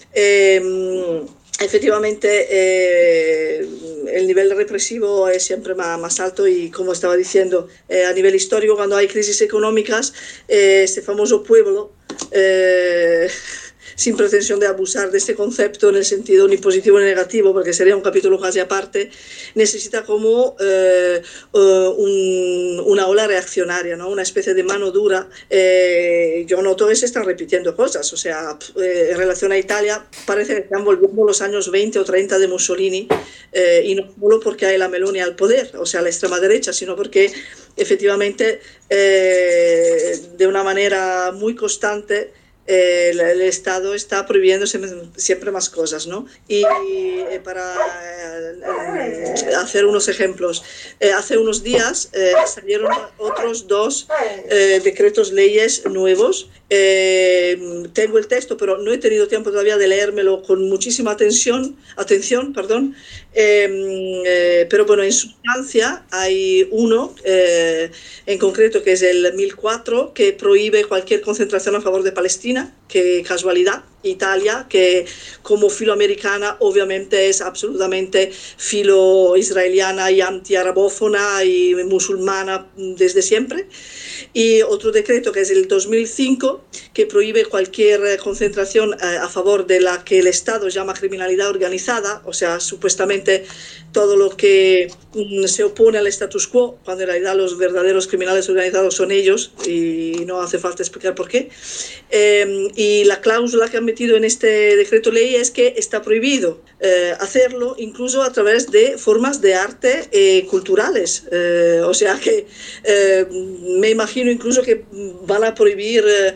eh, efectivamente, eh, el nivel represivo es siempre más, más alto, y como estaba diciendo, eh, a nivel histórico, cuando hay crisis económicas, eh, este famoso pueblo, eh, sin pretensión de abusar de este concepto en el sentido ni positivo ni negativo, porque sería un capítulo casi aparte, necesita como eh, uh, un, una ola reaccionaria, ¿no? Una especie de mano dura. Eh, yo noto que se están repitiendo cosas, o sea, eh, en relación a Italia parece que están volviendo los años veinte o treinta de Mussolini, eh, y no solo porque hay la Meloni al poder, o sea, la extrema derecha, sino porque efectivamente eh, de una manera muy constante Eh, el, el Estado está prohibiendo siempre más cosas, ¿no? Y eh, para eh, hacer unos ejemplos, eh, hace unos días eh, salieron otros dos eh, decretos leyes nuevos. Eh, tengo el texto, pero no he tenido tiempo todavía de leérmelo con muchísima atención, atención, perdón. Eh, eh, pero bueno, en sustancia hay uno eh, en concreto, que es el mil cuatro, que prohíbe cualquier concentración a favor de Palestina. Qué casualidad. Italia, que como filoamericana obviamente es absolutamente filo-israeliana y anti-arabófona y musulmana desde siempre. Y otro decreto, que es el dos mil cinco, que prohíbe cualquier concentración a favor de la que el Estado llama criminalidad organizada, o sea, supuestamente todo lo que se opone al status quo, cuando en realidad los verdaderos criminales organizados son ellos, y no hace falta explicar por qué. Eh, y la cláusula que han metido en este decreto ley es que está prohibido eh, hacerlo incluso a través de formas de arte eh, culturales. Eh, o sea que eh, me imagino incluso que van a prohibir, eh,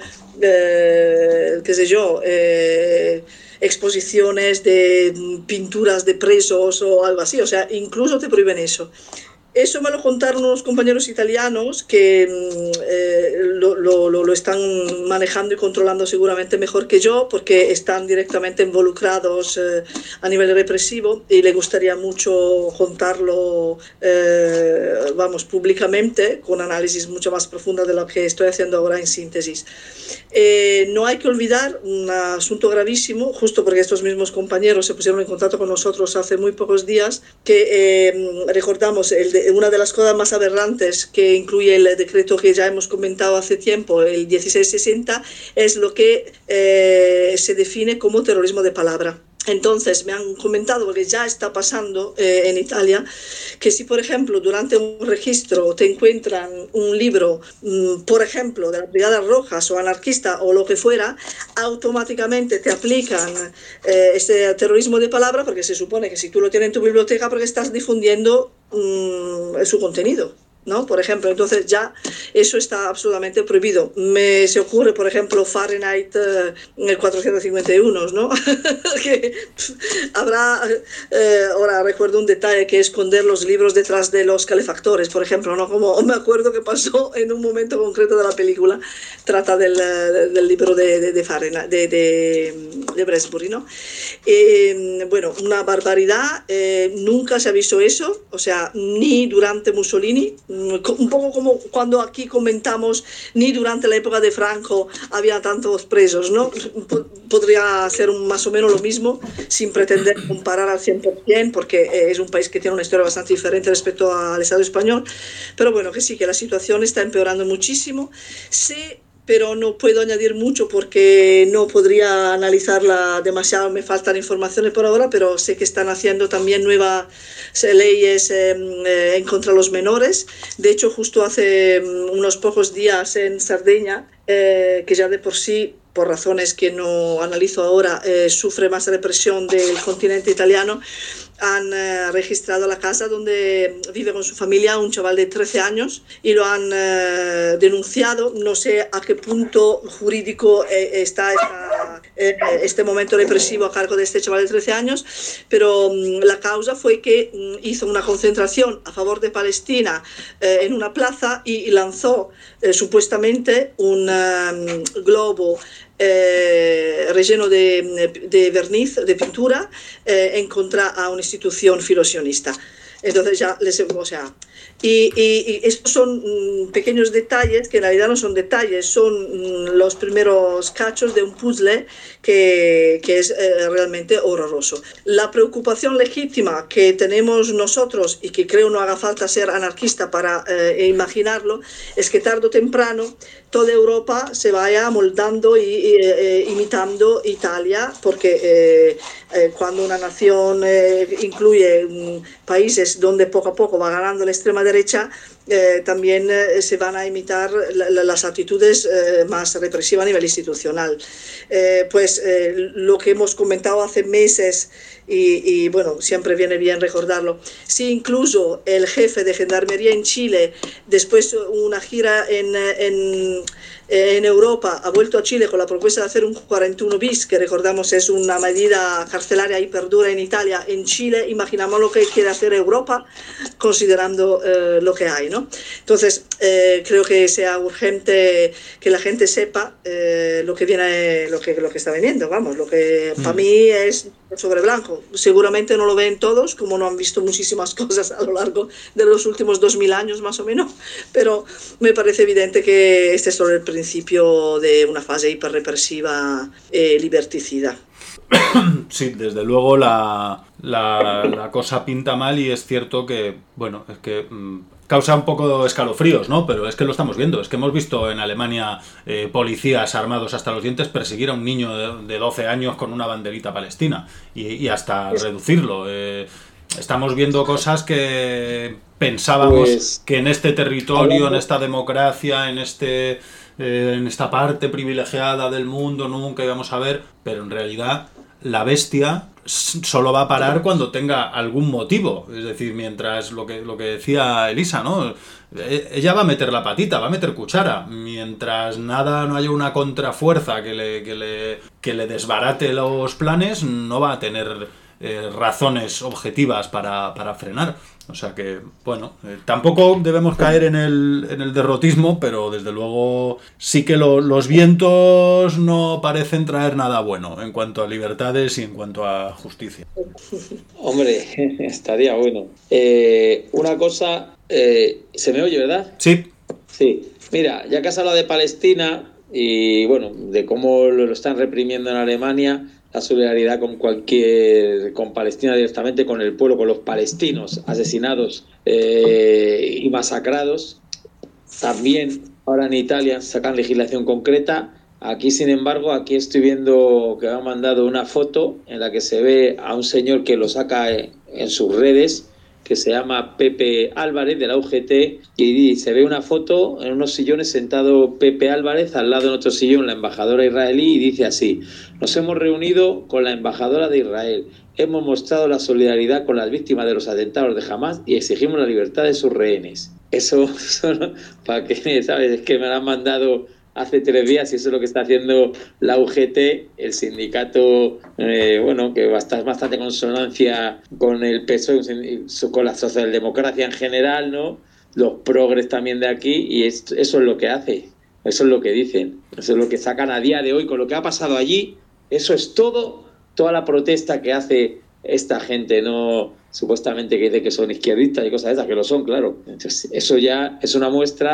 eh, qué sé yo, eh, exposiciones de pinturas de presos o algo así. O sea, incluso te prohíben eso. Eso me lo contaron unos compañeros italianos que eh, lo, lo, lo están manejando y controlando seguramente mejor que yo, porque están directamente involucrados eh, a nivel represivo, y les gustaría mucho contarlo, eh, vamos, públicamente, con análisis mucho más profundo de lo que estoy haciendo ahora en síntesis. Eh, no hay que olvidar un asunto gravísimo, justo porque estos mismos compañeros se pusieron en contacto con nosotros hace muy pocos días, que eh, recordamos el de una de las cosas más aberrantes que incluye el decreto que ya hemos comentado hace tiempo, el dieciséis sesenta, es lo que eh, se define como terrorismo de palabra. Entonces me han comentado, porque ya está pasando eh, en Italia, que si por ejemplo durante un registro te encuentran un libro, mmm, por ejemplo de las Brigadas Rojas o anarquista o lo que fuera, automáticamente te aplican eh, este terrorismo de palabra, porque se supone que si tú lo tienes en tu biblioteca, porque estás difundiendo mmm, su contenido, ¿no? Por ejemplo, entonces ya eso está absolutamente prohibido. Me se ocurre, por ejemplo, Fahrenheit eh, cuatrocientos cincuenta y uno, ¿no? que habrá, eh, ahora recuerdo un detalle, que esconder los libros detrás de los calefactores, por ejemplo, ¿no? Como me acuerdo que pasó en un momento concreto de la película, trata del, del libro de, de, de Fahrenheit, de, de, de Bradbury, ¿no? Eh, bueno, una barbaridad, eh, nunca se ha visto eso, o sea, ni durante Mussolini, un poco como cuando aquí comentamos, ni durante la época de Franco había tantos presos, ¿no? Podría ser un, más o menos lo mismo, sin pretender comparar al cien por cien, porque es un país que tiene una historia bastante diferente respecto al Estado español, pero bueno, que sí, que la situación está empeorando muchísimo. Se pero no puedo añadir mucho porque no podría analizarla demasiado, me faltan informaciones por ahora, pero sé que están haciendo también nuevas leyes eh, eh, en contra de los menores. De hecho, justo hace unos pocos días en Cerdeña, eh, que ya de por sí, por razones que no analizo ahora, eh, sufre más represión del continente italiano, han eh, registrado la casa donde vive con su familia un chaval de trece años y lo han eh, denunciado. No sé a qué punto jurídico eh, está esta, eh, este momento represivo a cargo de este chaval de trece años, pero um, la causa fue que um, hizo una concentración a favor de Palestina eh, en una plaza y, y lanzó eh, supuestamente un um, globo Eh, relleno de, de verniz, de pintura, eh, en contra a una institución filosionista. Entonces ya les, o sea, y, y, y estos son mm, pequeños detalles que en realidad no son detalles, son mm, los primeros cachos de un puzzle que, que es eh, realmente horroroso. La preocupación legítima que tenemos nosotros, y que creo no haga falta ser anarquista para eh, imaginarlo, es que tarde o temprano toda Europa se vaya moldando y, y eh, imitando Italia, porque eh, eh, cuando una nación eh, incluye um, países donde poco a poco va ganando la extrema derecha, eh, también eh, se van a imitar la, la, las actitudes eh, más represivas a nivel institucional. Eh, pues eh, lo que hemos comentado hace meses, y, y bueno, siempre viene bien recordarlo, si incluso el jefe de Gendarmería en Chile, después una gira en, en, en Europa, ha vuelto a Chile con la propuesta de hacer un cuarenta y uno bis, que recordamos es una medida carcelaria hiperdura en Italia, en Chile, imaginamos lo que quiere hacer Europa, considerando eh, lo que hay, ¿no? Entonces, eh, creo que sea urgente que la gente sepa eh, lo que viene, lo que, lo que está viniendo, vamos, lo que mm. para mí es sobre blanco. Seguramente no lo ven todos, como no han visto muchísimas cosas a lo largo de los últimos dos mil años más o menos, pero me parece evidente que este es solo el principio de una fase hiperrepresiva eh, liberticida. Sí, desde luego la, la, la cosa pinta mal y es cierto que, bueno, es que mmm, causa un poco escalofríos, ¿no? Pero es que lo estamos viendo, es que hemos visto en Alemania eh, policías armados hasta los dientes perseguir a un niño de, de doce años con una banderita palestina y, y hasta reducirlo. Eh, estamos viendo cosas que pensábamos pues, que en este territorio, hablando... en esta democracia, en este... Eh, en esta parte privilegiada del mundo nunca íbamos a ver, pero en realidad la bestia solo va a parar cuando tenga algún motivo, es decir, mientras lo que, lo que decía Elisa, ¿no? Ella va a meter la patita, va a meter cuchara, mientras nada, no haya una contrafuerza que le, que le, que le desbarate los planes, no va a tener eh, razones objetivas para, para frenar. O sea que, bueno, eh, tampoco debemos caer en el, en el derrotismo, pero desde luego sí que lo, los vientos no parecen traer nada bueno en cuanto a libertades y en cuanto a justicia. Hombre, estaría bueno. Eh, una cosa, eh, ¿se me oye, verdad? Sí. Sí. Mira, ya que has hablado de Palestina y, bueno, de cómo lo, lo están reprimiendo en Alemania, la solidaridad con cualquier, con Palestina directamente, con el pueblo, con los palestinos asesinados eh, y masacrados. También ahora en Italia sacan legislación concreta. Aquí, sin embargo, aquí estoy viendo que me han mandado una foto en la que se ve a un señor que lo saca en, en sus redes, que se llama Pepe Álvarez, de la U G T, y se ve una foto en unos sillones sentado Pepe Álvarez, al lado en otro sillón la embajadora israelí, y dice así: nos hemos reunido con la embajadora de Israel, hemos mostrado la solidaridad con las víctimas de los atentados de Hamás y exigimos la libertad de sus rehenes. Eso, eso ¿no? Para que, ¿sabes? Es que me lo han mandado hace tres días y eso es lo que está haciendo la U G T, el sindicato, eh, bueno, que va a estar bastante en consonancia con el P S O E, con la socialdemocracia en general, ¿no? Los progres también de aquí, y es, eso es lo que hace, eso es lo que dicen, eso es lo que sacan a día de hoy con lo que ha pasado allí. Eso es todo, toda la protesta que hace esta gente, no supuestamente que dice que son izquierdistas y cosas de esas, que lo son, claro. Entonces, eso ya es una muestra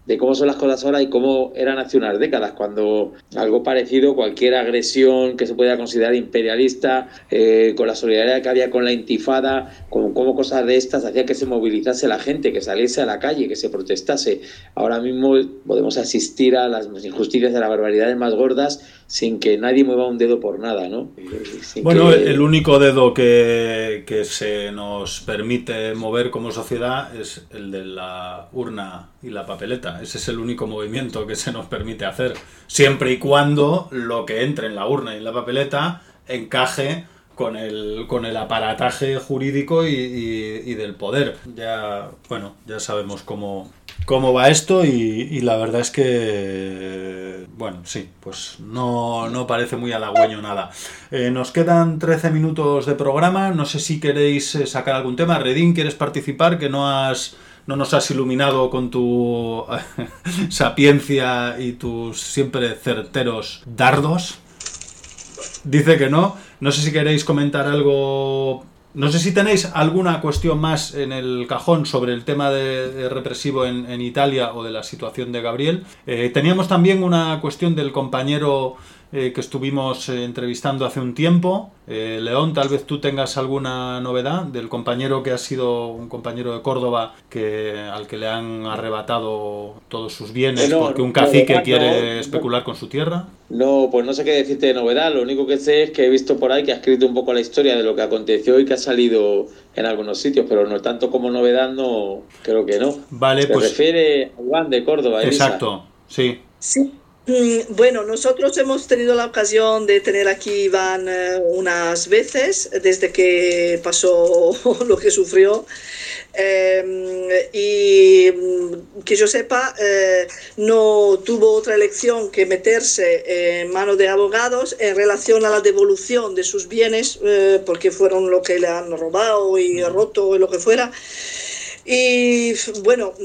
de cómo son las cosas ahora y cómo eran hace unas décadas, cuando algo parecido, cualquier agresión que se pueda considerar imperialista, eh, con la solidaridad que había con la intifada, con cómo cosas de estas hacía que se movilizase la gente, que saliese a la calle, que se protestase. Ahora mismo podemos asistir a las injusticias, a las barbaridades más gordas, sin que nadie mueva un dedo por nada, ¿no? Sin bueno, que... el único dedo que, que se nos permite mover como sociedad es el de la urna y la papeleta. Ese es el único movimiento que se nos permite hacer, siempre y cuando lo que entre en la urna y en la papeleta encaje con el con el aparataje jurídico y, y, y del poder. Ya, bueno, ya sabemos cómo cómo va esto y, y la verdad es que, bueno, sí, pues no, no parece muy halagüeño nada. Eh, nos quedan trece minutos de programa, no sé si queréis sacar algún tema. Redín, ¿quieres participar? Que no has no nos has iluminado con tu sapiencia y tus siempre certeros dardos. Dice que no. No sé si queréis comentar algo. No sé si tenéis alguna cuestión más en el cajón sobre el tema de, de represivo en, en Italia o de la situación de Gabriel. Eh, teníamos también una cuestión del compañero eh, que estuvimos eh, entrevistando hace un tiempo. Eh, León, tal vez tú tengas alguna novedad del compañero que ha sido un compañero de Córdoba que al que le han arrebatado todos sus bienes no, porque un cacique no, quiere no, especular no. con su tierra. No, pues no sé qué decirte de novedad. Lo único que sé es que he visto por ahí que ha escrito un poco la historia de lo que aconteció y que ha salido en algunos sitios, pero no tanto como novedad, no, creo que no. Vale, Se pues refiere a Iván de Córdoba. Elisa. Exacto, sí. Sí. Bueno, nosotros hemos tenido la ocasión de tener aquí Iván eh, unas veces desde que pasó lo que sufrió. Eh, y que yo sepa, eh, no tuvo otra elección que meterse en manos de abogados en relación a la devolución de sus bienes, eh, porque fueron lo que le han robado y roto y lo que fuera. Y bueno,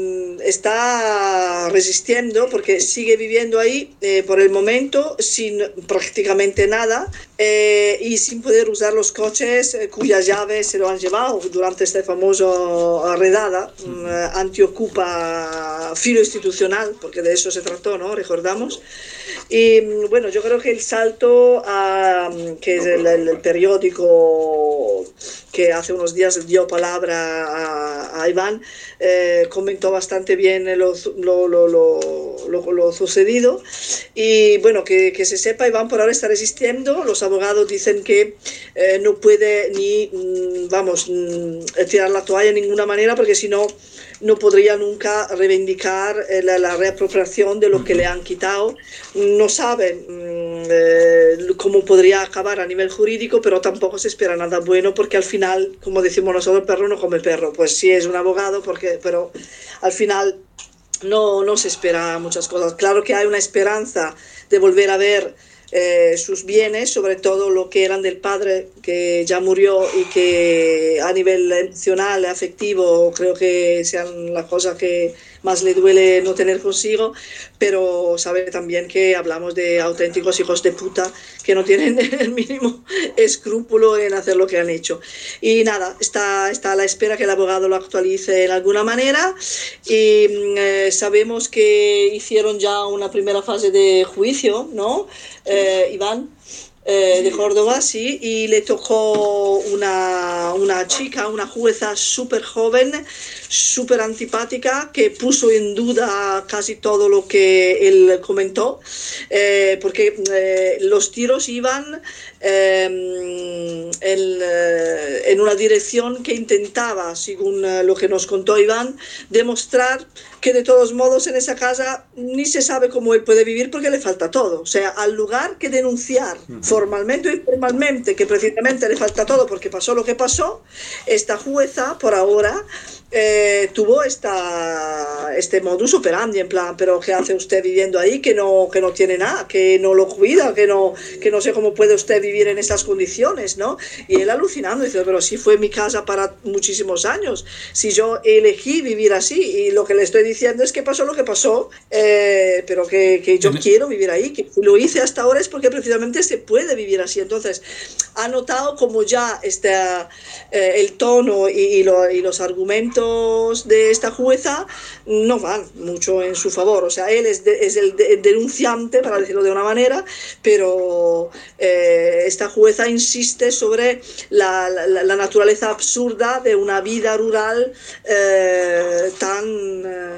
está resistiendo porque sigue viviendo ahí eh, por el momento sin prácticamente nada eh, y sin poder usar los coches eh, cuyas llaves se lo han llevado durante esta famosa redada eh, antiocupa filo institucional, porque de eso se trató, ¿no? Recordamos. Y bueno, yo creo que el salto a, que es el, el, el periódico que hace unos días dio palabra a, a Iván, eh, comentó bastante bien lo, lo, lo, lo, lo, lo sucedido. Y bueno, que, que se sepa, Iván por ahora está resistiendo. Los abogados dicen que eh, no puede ni, vamos, tirar la toalla de ninguna manera, porque si no, no podría nunca reivindicar eh, la, la reapropiación de lo que le han quitado. No saben eh, cómo podría acabar a nivel jurídico, pero tampoco se espera nada bueno, porque al final, como decimos nosotros, perro no come perro. Pues sí es un abogado, porque, pero al final no, no se espera muchas cosas. Claro que hay una esperanza de volver a ver Eh, sus bienes, sobre todo lo que eran del padre que ya murió y que a nivel emocional, afectivo, creo que sean las cosas que más le duele no tener consigo, pero sabe también que hablamos de auténticos hijos de puta que no tienen el mínimo escrúpulo en hacer lo que han hecho. Y nada, está, está a la espera que el abogado lo actualice en alguna manera y eh, sabemos que hicieron ya una primera fase de juicio, ¿no? Eh, Iván, eh, de Córdoba, sí, y le tocó una, una chica, una jueza súper joven, súper antipática, que puso en duda casi todo lo que él comentó, eh, porque eh, los tiros iban eh, en, eh, en una dirección que intentaba, según eh, lo que nos contó Iván, demostrar que de todos modos en esa casa ni se sabe cómo él puede vivir porque le falta todo. O sea, al lugar que denunciar formalmente o informalmente que precisamente le falta todo porque pasó lo que pasó, esta jueza por ahora eh, tuvo esta, este modus operandi, en plan, pero ¿qué hace usted viviendo ahí que no, que no tiene nada, que no lo cuida, que no, que no sé cómo puede usted vivir en esas condiciones, ¿no? Y él alucinando, dice, pero sí fue mi casa para muchísimos años, si yo elegí vivir así, y lo que le estoy diciendo es que pasó lo que pasó, eh, pero que, que yo quiero vivir ahí, que lo hice hasta ahora es porque precisamente se puede puede vivir así. Entonces, ha notado como ya este, eh, el tono y, y, lo, y los argumentos de esta jueza no van mucho en su favor. O sea, él es, de, es el de, denunciante, para decirlo de una manera, pero eh, esta jueza insiste sobre la, la, la naturaleza absurda de una vida rural eh, tan... Eh,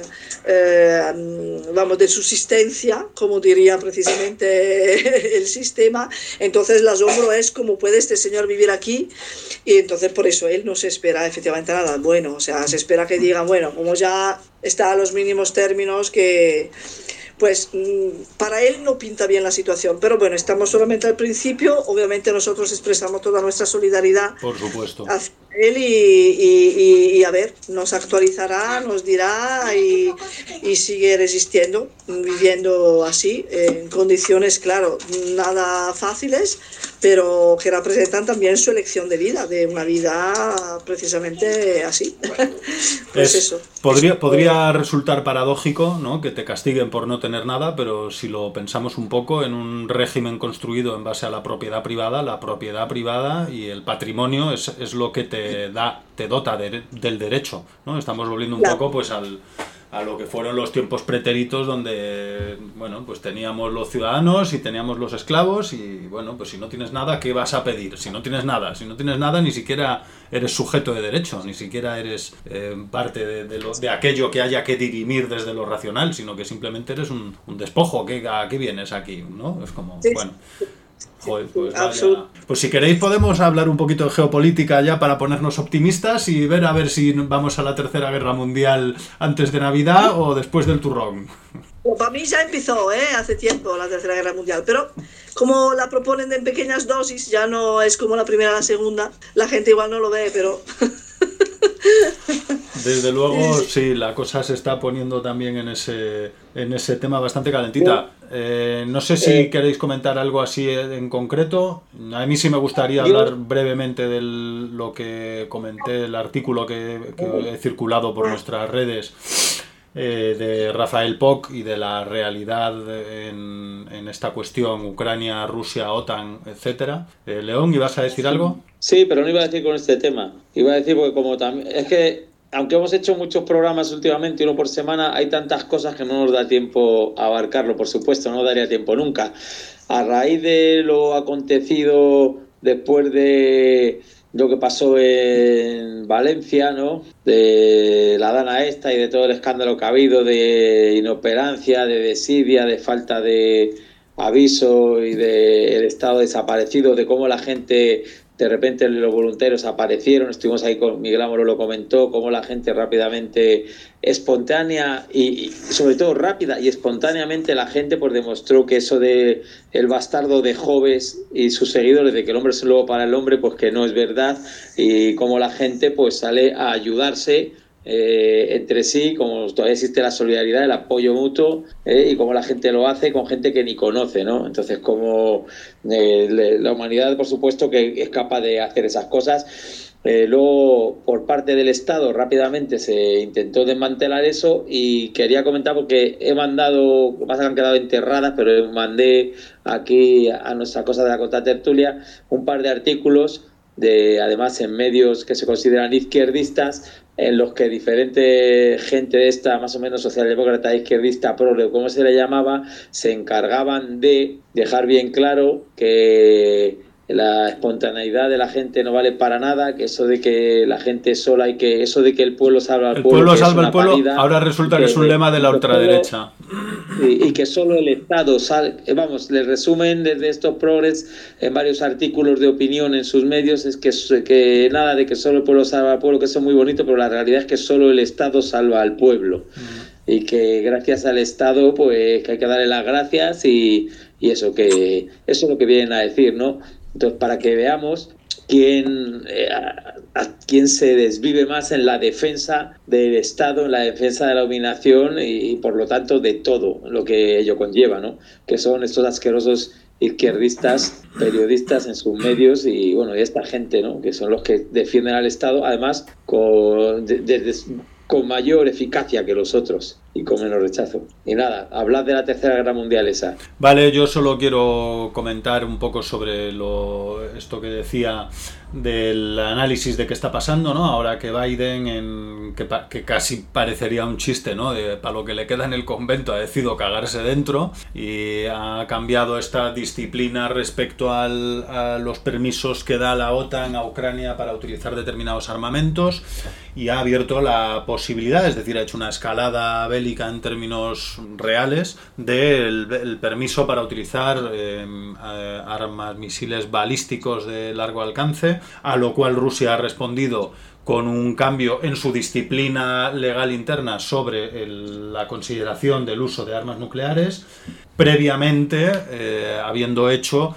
Eh, vamos, de subsistencia, como diría precisamente el sistema. Entonces el asombro es cómo puede este señor vivir aquí, y entonces por eso él no se espera efectivamente nada bueno. O sea, se espera que digan, bueno, como ya está a los mínimos términos, que pues para él no pinta bien la situación. Pero bueno, estamos solamente al principio. Obviamente nosotros expresamos toda nuestra solidaridad, por supuesto, hacia él, y, y, y, y a ver, nos actualizará, nos dirá, y, y sigue resistiendo, viviendo así, en condiciones, claro, nada fáciles, pero que representan también su elección de vida, de una vida precisamente así. Pues es, eso. Podría, podría resultar paradójico, ¿no?, que te castiguen por no tener nada, pero si lo pensamos un poco, en un régimen construido en base a la propiedad privada, la propiedad privada y el patrimonio es, es lo que te da, te dota de, del derecho, ¿no? Estamos volviendo un Claro. poco pues al a lo que fueron los tiempos pretéritos, donde, bueno, pues teníamos los ciudadanos y teníamos los esclavos, y bueno, pues si no tienes nada, ¿qué vas a pedir? Si no tienes nada, si no tienes nada, ni siquiera eres sujeto de derecho, ni siquiera eres eh, parte de, de, lo, de aquello que haya que dirimir desde lo racional, sino que simplemente eres un, un despojo. ¿Qué, ¿A qué vienes aquí? ¿No? Es como, Sí. bueno... Joder, pues, vaya. Pues si queréis podemos hablar un poquito de geopolítica ya para ponernos optimistas y ver a ver si vamos a la Tercera Guerra Mundial antes de Navidad o después del turrón. Pues para mí ya empezó, ¿eh? Hace tiempo la Tercera Guerra Mundial, pero como la proponen en pequeñas dosis, ya no es como la primera o la segunda, la gente igual no lo ve, pero... Desde luego, sí, la cosa se está poniendo también en ese, en ese tema bastante calentita. Eh, no sé si eh, queréis comentar algo así en concreto. A mí sí me gustaría hablar brevemente de lo que comenté, el artículo que, que he circulado por nuestras redes, eh, de Rafael Poch y de la realidad en, en esta cuestión, Ucrania, Rusia, OTAN, etcétera. Eh, León, ¿ibas a decir algo? Sí, pero no iba a decir con este tema. Iba a decir porque como también... Es que, aunque hemos hecho muchos programas últimamente, uno por semana, hay tantas cosas que no nos da tiempo a abarcarlo, por supuesto, no daría tiempo nunca. A raíz de lo acontecido después de lo que pasó en Valencia, ¿no?, de la dana esta y de todo el escándalo que ha habido de inoperancia, de desidia, de falta de aviso y de el estado desaparecido, de cómo la gente... De repente los voluntarios aparecieron, estuvimos ahí con Miguel Amorós, lo comentó, cómo la gente rápidamente, espontánea y, y sobre todo rápida y espontáneamente la gente pues demostró que eso de el bastardo de Jobes y sus seguidores de que el hombre es un lobo para el hombre, pues que no es verdad, y cómo la gente pues sale a ayudarse Eh, entre sí, como todavía existe la solidaridad, el apoyo mutuo, eh, y como la gente lo hace con gente que ni conoce, ¿no? Entonces, como eh, le, la humanidad, por supuesto, que es capaz de hacer esas cosas. Eh, luego, por parte del Estado, rápidamente se intentó desmantelar eso, y quería comentar porque he mandado, pasa que han quedado enterradas, pero mandé aquí a nuestra cosa de la contratertulia un par de artículos, de, además en medios que se consideran izquierdistas, en los que diferente gente de esta, más o menos socialdemócrata, izquierdista, progre, como se le llamaba, se encargaban de dejar bien claro que la espontaneidad de la gente no vale para nada, que eso de que la gente sola hay que, eso de que el pueblo salva al el pueblo, pueblo salva al pueblo, parida, ahora resulta que, que es un lema de la ultraderecha. Y, y que solo el Estado sal, vamos, le resumen desde estos progres en varios artículos de opinión en sus medios, es que, que nada de que solo el pueblo salva al pueblo, que eso es muy bonito, pero la realidad es que solo el Estado salva al pueblo. Mm. Y que gracias al Estado pues que hay que darle las gracias, y, y eso que eso es lo que vienen a decir, ¿no? Entonces, para que veamos quién, eh, a, a quién se desvive más en la defensa del Estado, en la defensa de la dominación y, y por lo tanto de todo lo que ello conlleva, ¿no? Que son estos asquerosos izquierdistas, periodistas en sus medios, y bueno, y esta gente, ¿no?, que son los que defienden al Estado, además con, de, de, de, con mayor eficacia que los otros. y con menos rechazo. Y nada, hablad de la Tercera Guerra Mundial esa. Vale, yo solo quiero comentar un poco sobre lo esto que decía del análisis de qué está pasando, ¿no? Ahora que Biden, en, que, que casi parecería un chiste, ¿no? De, para lo que le queda en el convento, ha decidido cagarse dentro y ha cambiado esta disciplina respecto al, a los permisos que da la OTAN a Ucrania para utilizar determinados armamentos y ha abierto la posibilidad, es decir, ha hecho una escalada bélica en términos reales del el permiso para utilizar eh, armas, misiles balísticos de largo alcance, a lo cual Rusia ha respondido con un cambio en su disciplina legal interna sobre el, la consideración del uso de armas nucleares, previamente eh, habiendo hecho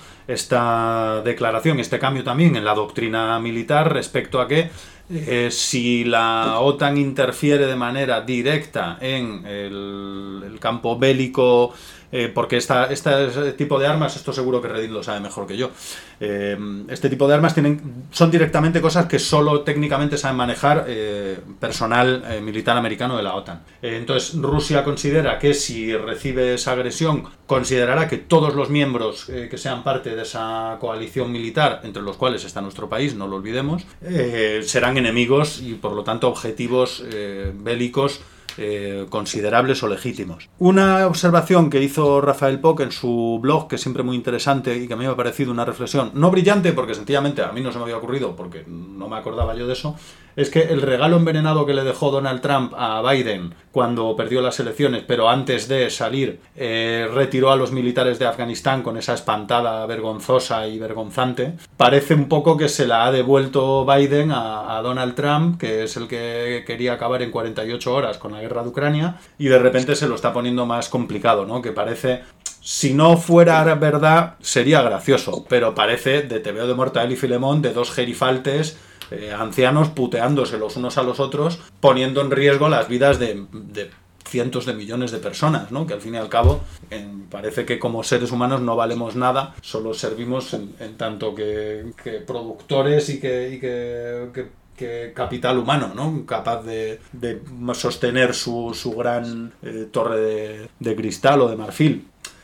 esta declaración, este cambio también en la doctrina militar respecto a que eh, si la OTAN interfiere de manera directa en el, el campo bélico, Eh, porque esta, este tipo de armas, esto seguro que Reddit lo sabe mejor que yo, eh, este tipo de armas tienen, son directamente cosas que solo técnicamente saben manejar eh, personal eh, militar americano de la OTAN. Eh, entonces Rusia considera que si recibe esa agresión, considerará que todos los miembros eh, que sean parte de esa coalición militar, entre los cuales está nuestro país, no lo olvidemos, eh, serán enemigos y por lo tanto objetivos eh, bélicos Eh, considerables o legítimos. Una observación que hizo Rafael Poch en su blog, que es siempre muy interesante y que a mí me ha parecido una reflexión no brillante, porque sencillamente a mí no se me había ocurrido porque no me acordaba yo de eso, es que el regalo envenenado que le dejó Donald Trump a Biden cuando perdió las elecciones, pero antes de salir eh, retiró a los militares de Afganistán con esa espantada vergonzosa y vergonzante, parece un poco que se la ha devuelto Biden a, a Donald Trump, que es el que quería acabar en cuarenta y ocho horas con la guerra de Ucrania, y de repente se lo está poniendo más complicado, ¿no? Que parece, si no fuera verdad sería gracioso, pero parece de Te veo de Mortadelo y Filemón, de dos gerifaltes eh, ancianos puteándose los unos a los otros, poniendo en riesgo las vidas de, de cientos de millones de personas, ¿no? Que al fin y al cabo eh, parece que como seres humanos no valemos nada, solo servimos en, en tanto que, que productores y que, y que, que que capital humano, ¿no? Capaz de, de sostener su, su gran eh, torre de, de cristal o de marfil.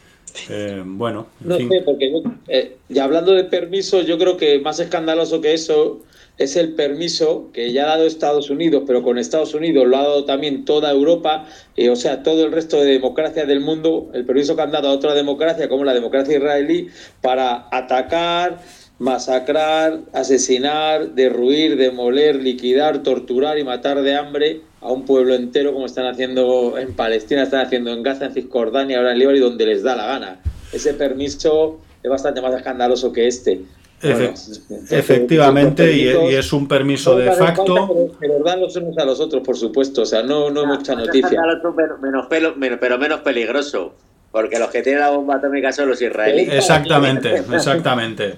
Eh, bueno, en no fin. sé, porque yo, eh, y hablando de permisos, yo creo que más escandaloso que eso es el permiso que ya ha dado Estados Unidos, pero con Estados Unidos lo ha dado también toda Europa, eh, o sea, todo el resto de democracias del mundo, el permiso que han dado a otra democracia, como la democracia israelí, para atacar, masacrar, asesinar, derruir, demoler, liquidar, torturar y matar de hambre a un pueblo entero, como están haciendo en Palestina, están haciendo en Gaza, en Cisjordania, ahora en Líbano y donde les da la gana. Ese permiso es bastante más escandaloso que este. Efe bueno, efectivamente, y, y es un permiso de facto. Pero dan los unos a los otros, por supuesto, o sea, no, no hay mucha noticia. Menos pelo, menos, pero menos peligroso. Porque los que tienen la bomba atómica son los israelíes. Exactamente, exactamente.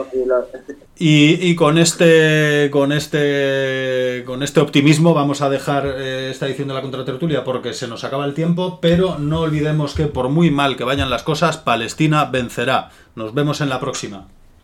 Y, y con este con este con este optimismo vamos a dejar eh, esta edición de la Contratertulia porque se nos acaba el tiempo, pero no olvidemos que por muy mal que vayan las cosas, Palestina vencerá. Nos vemos en la próxima.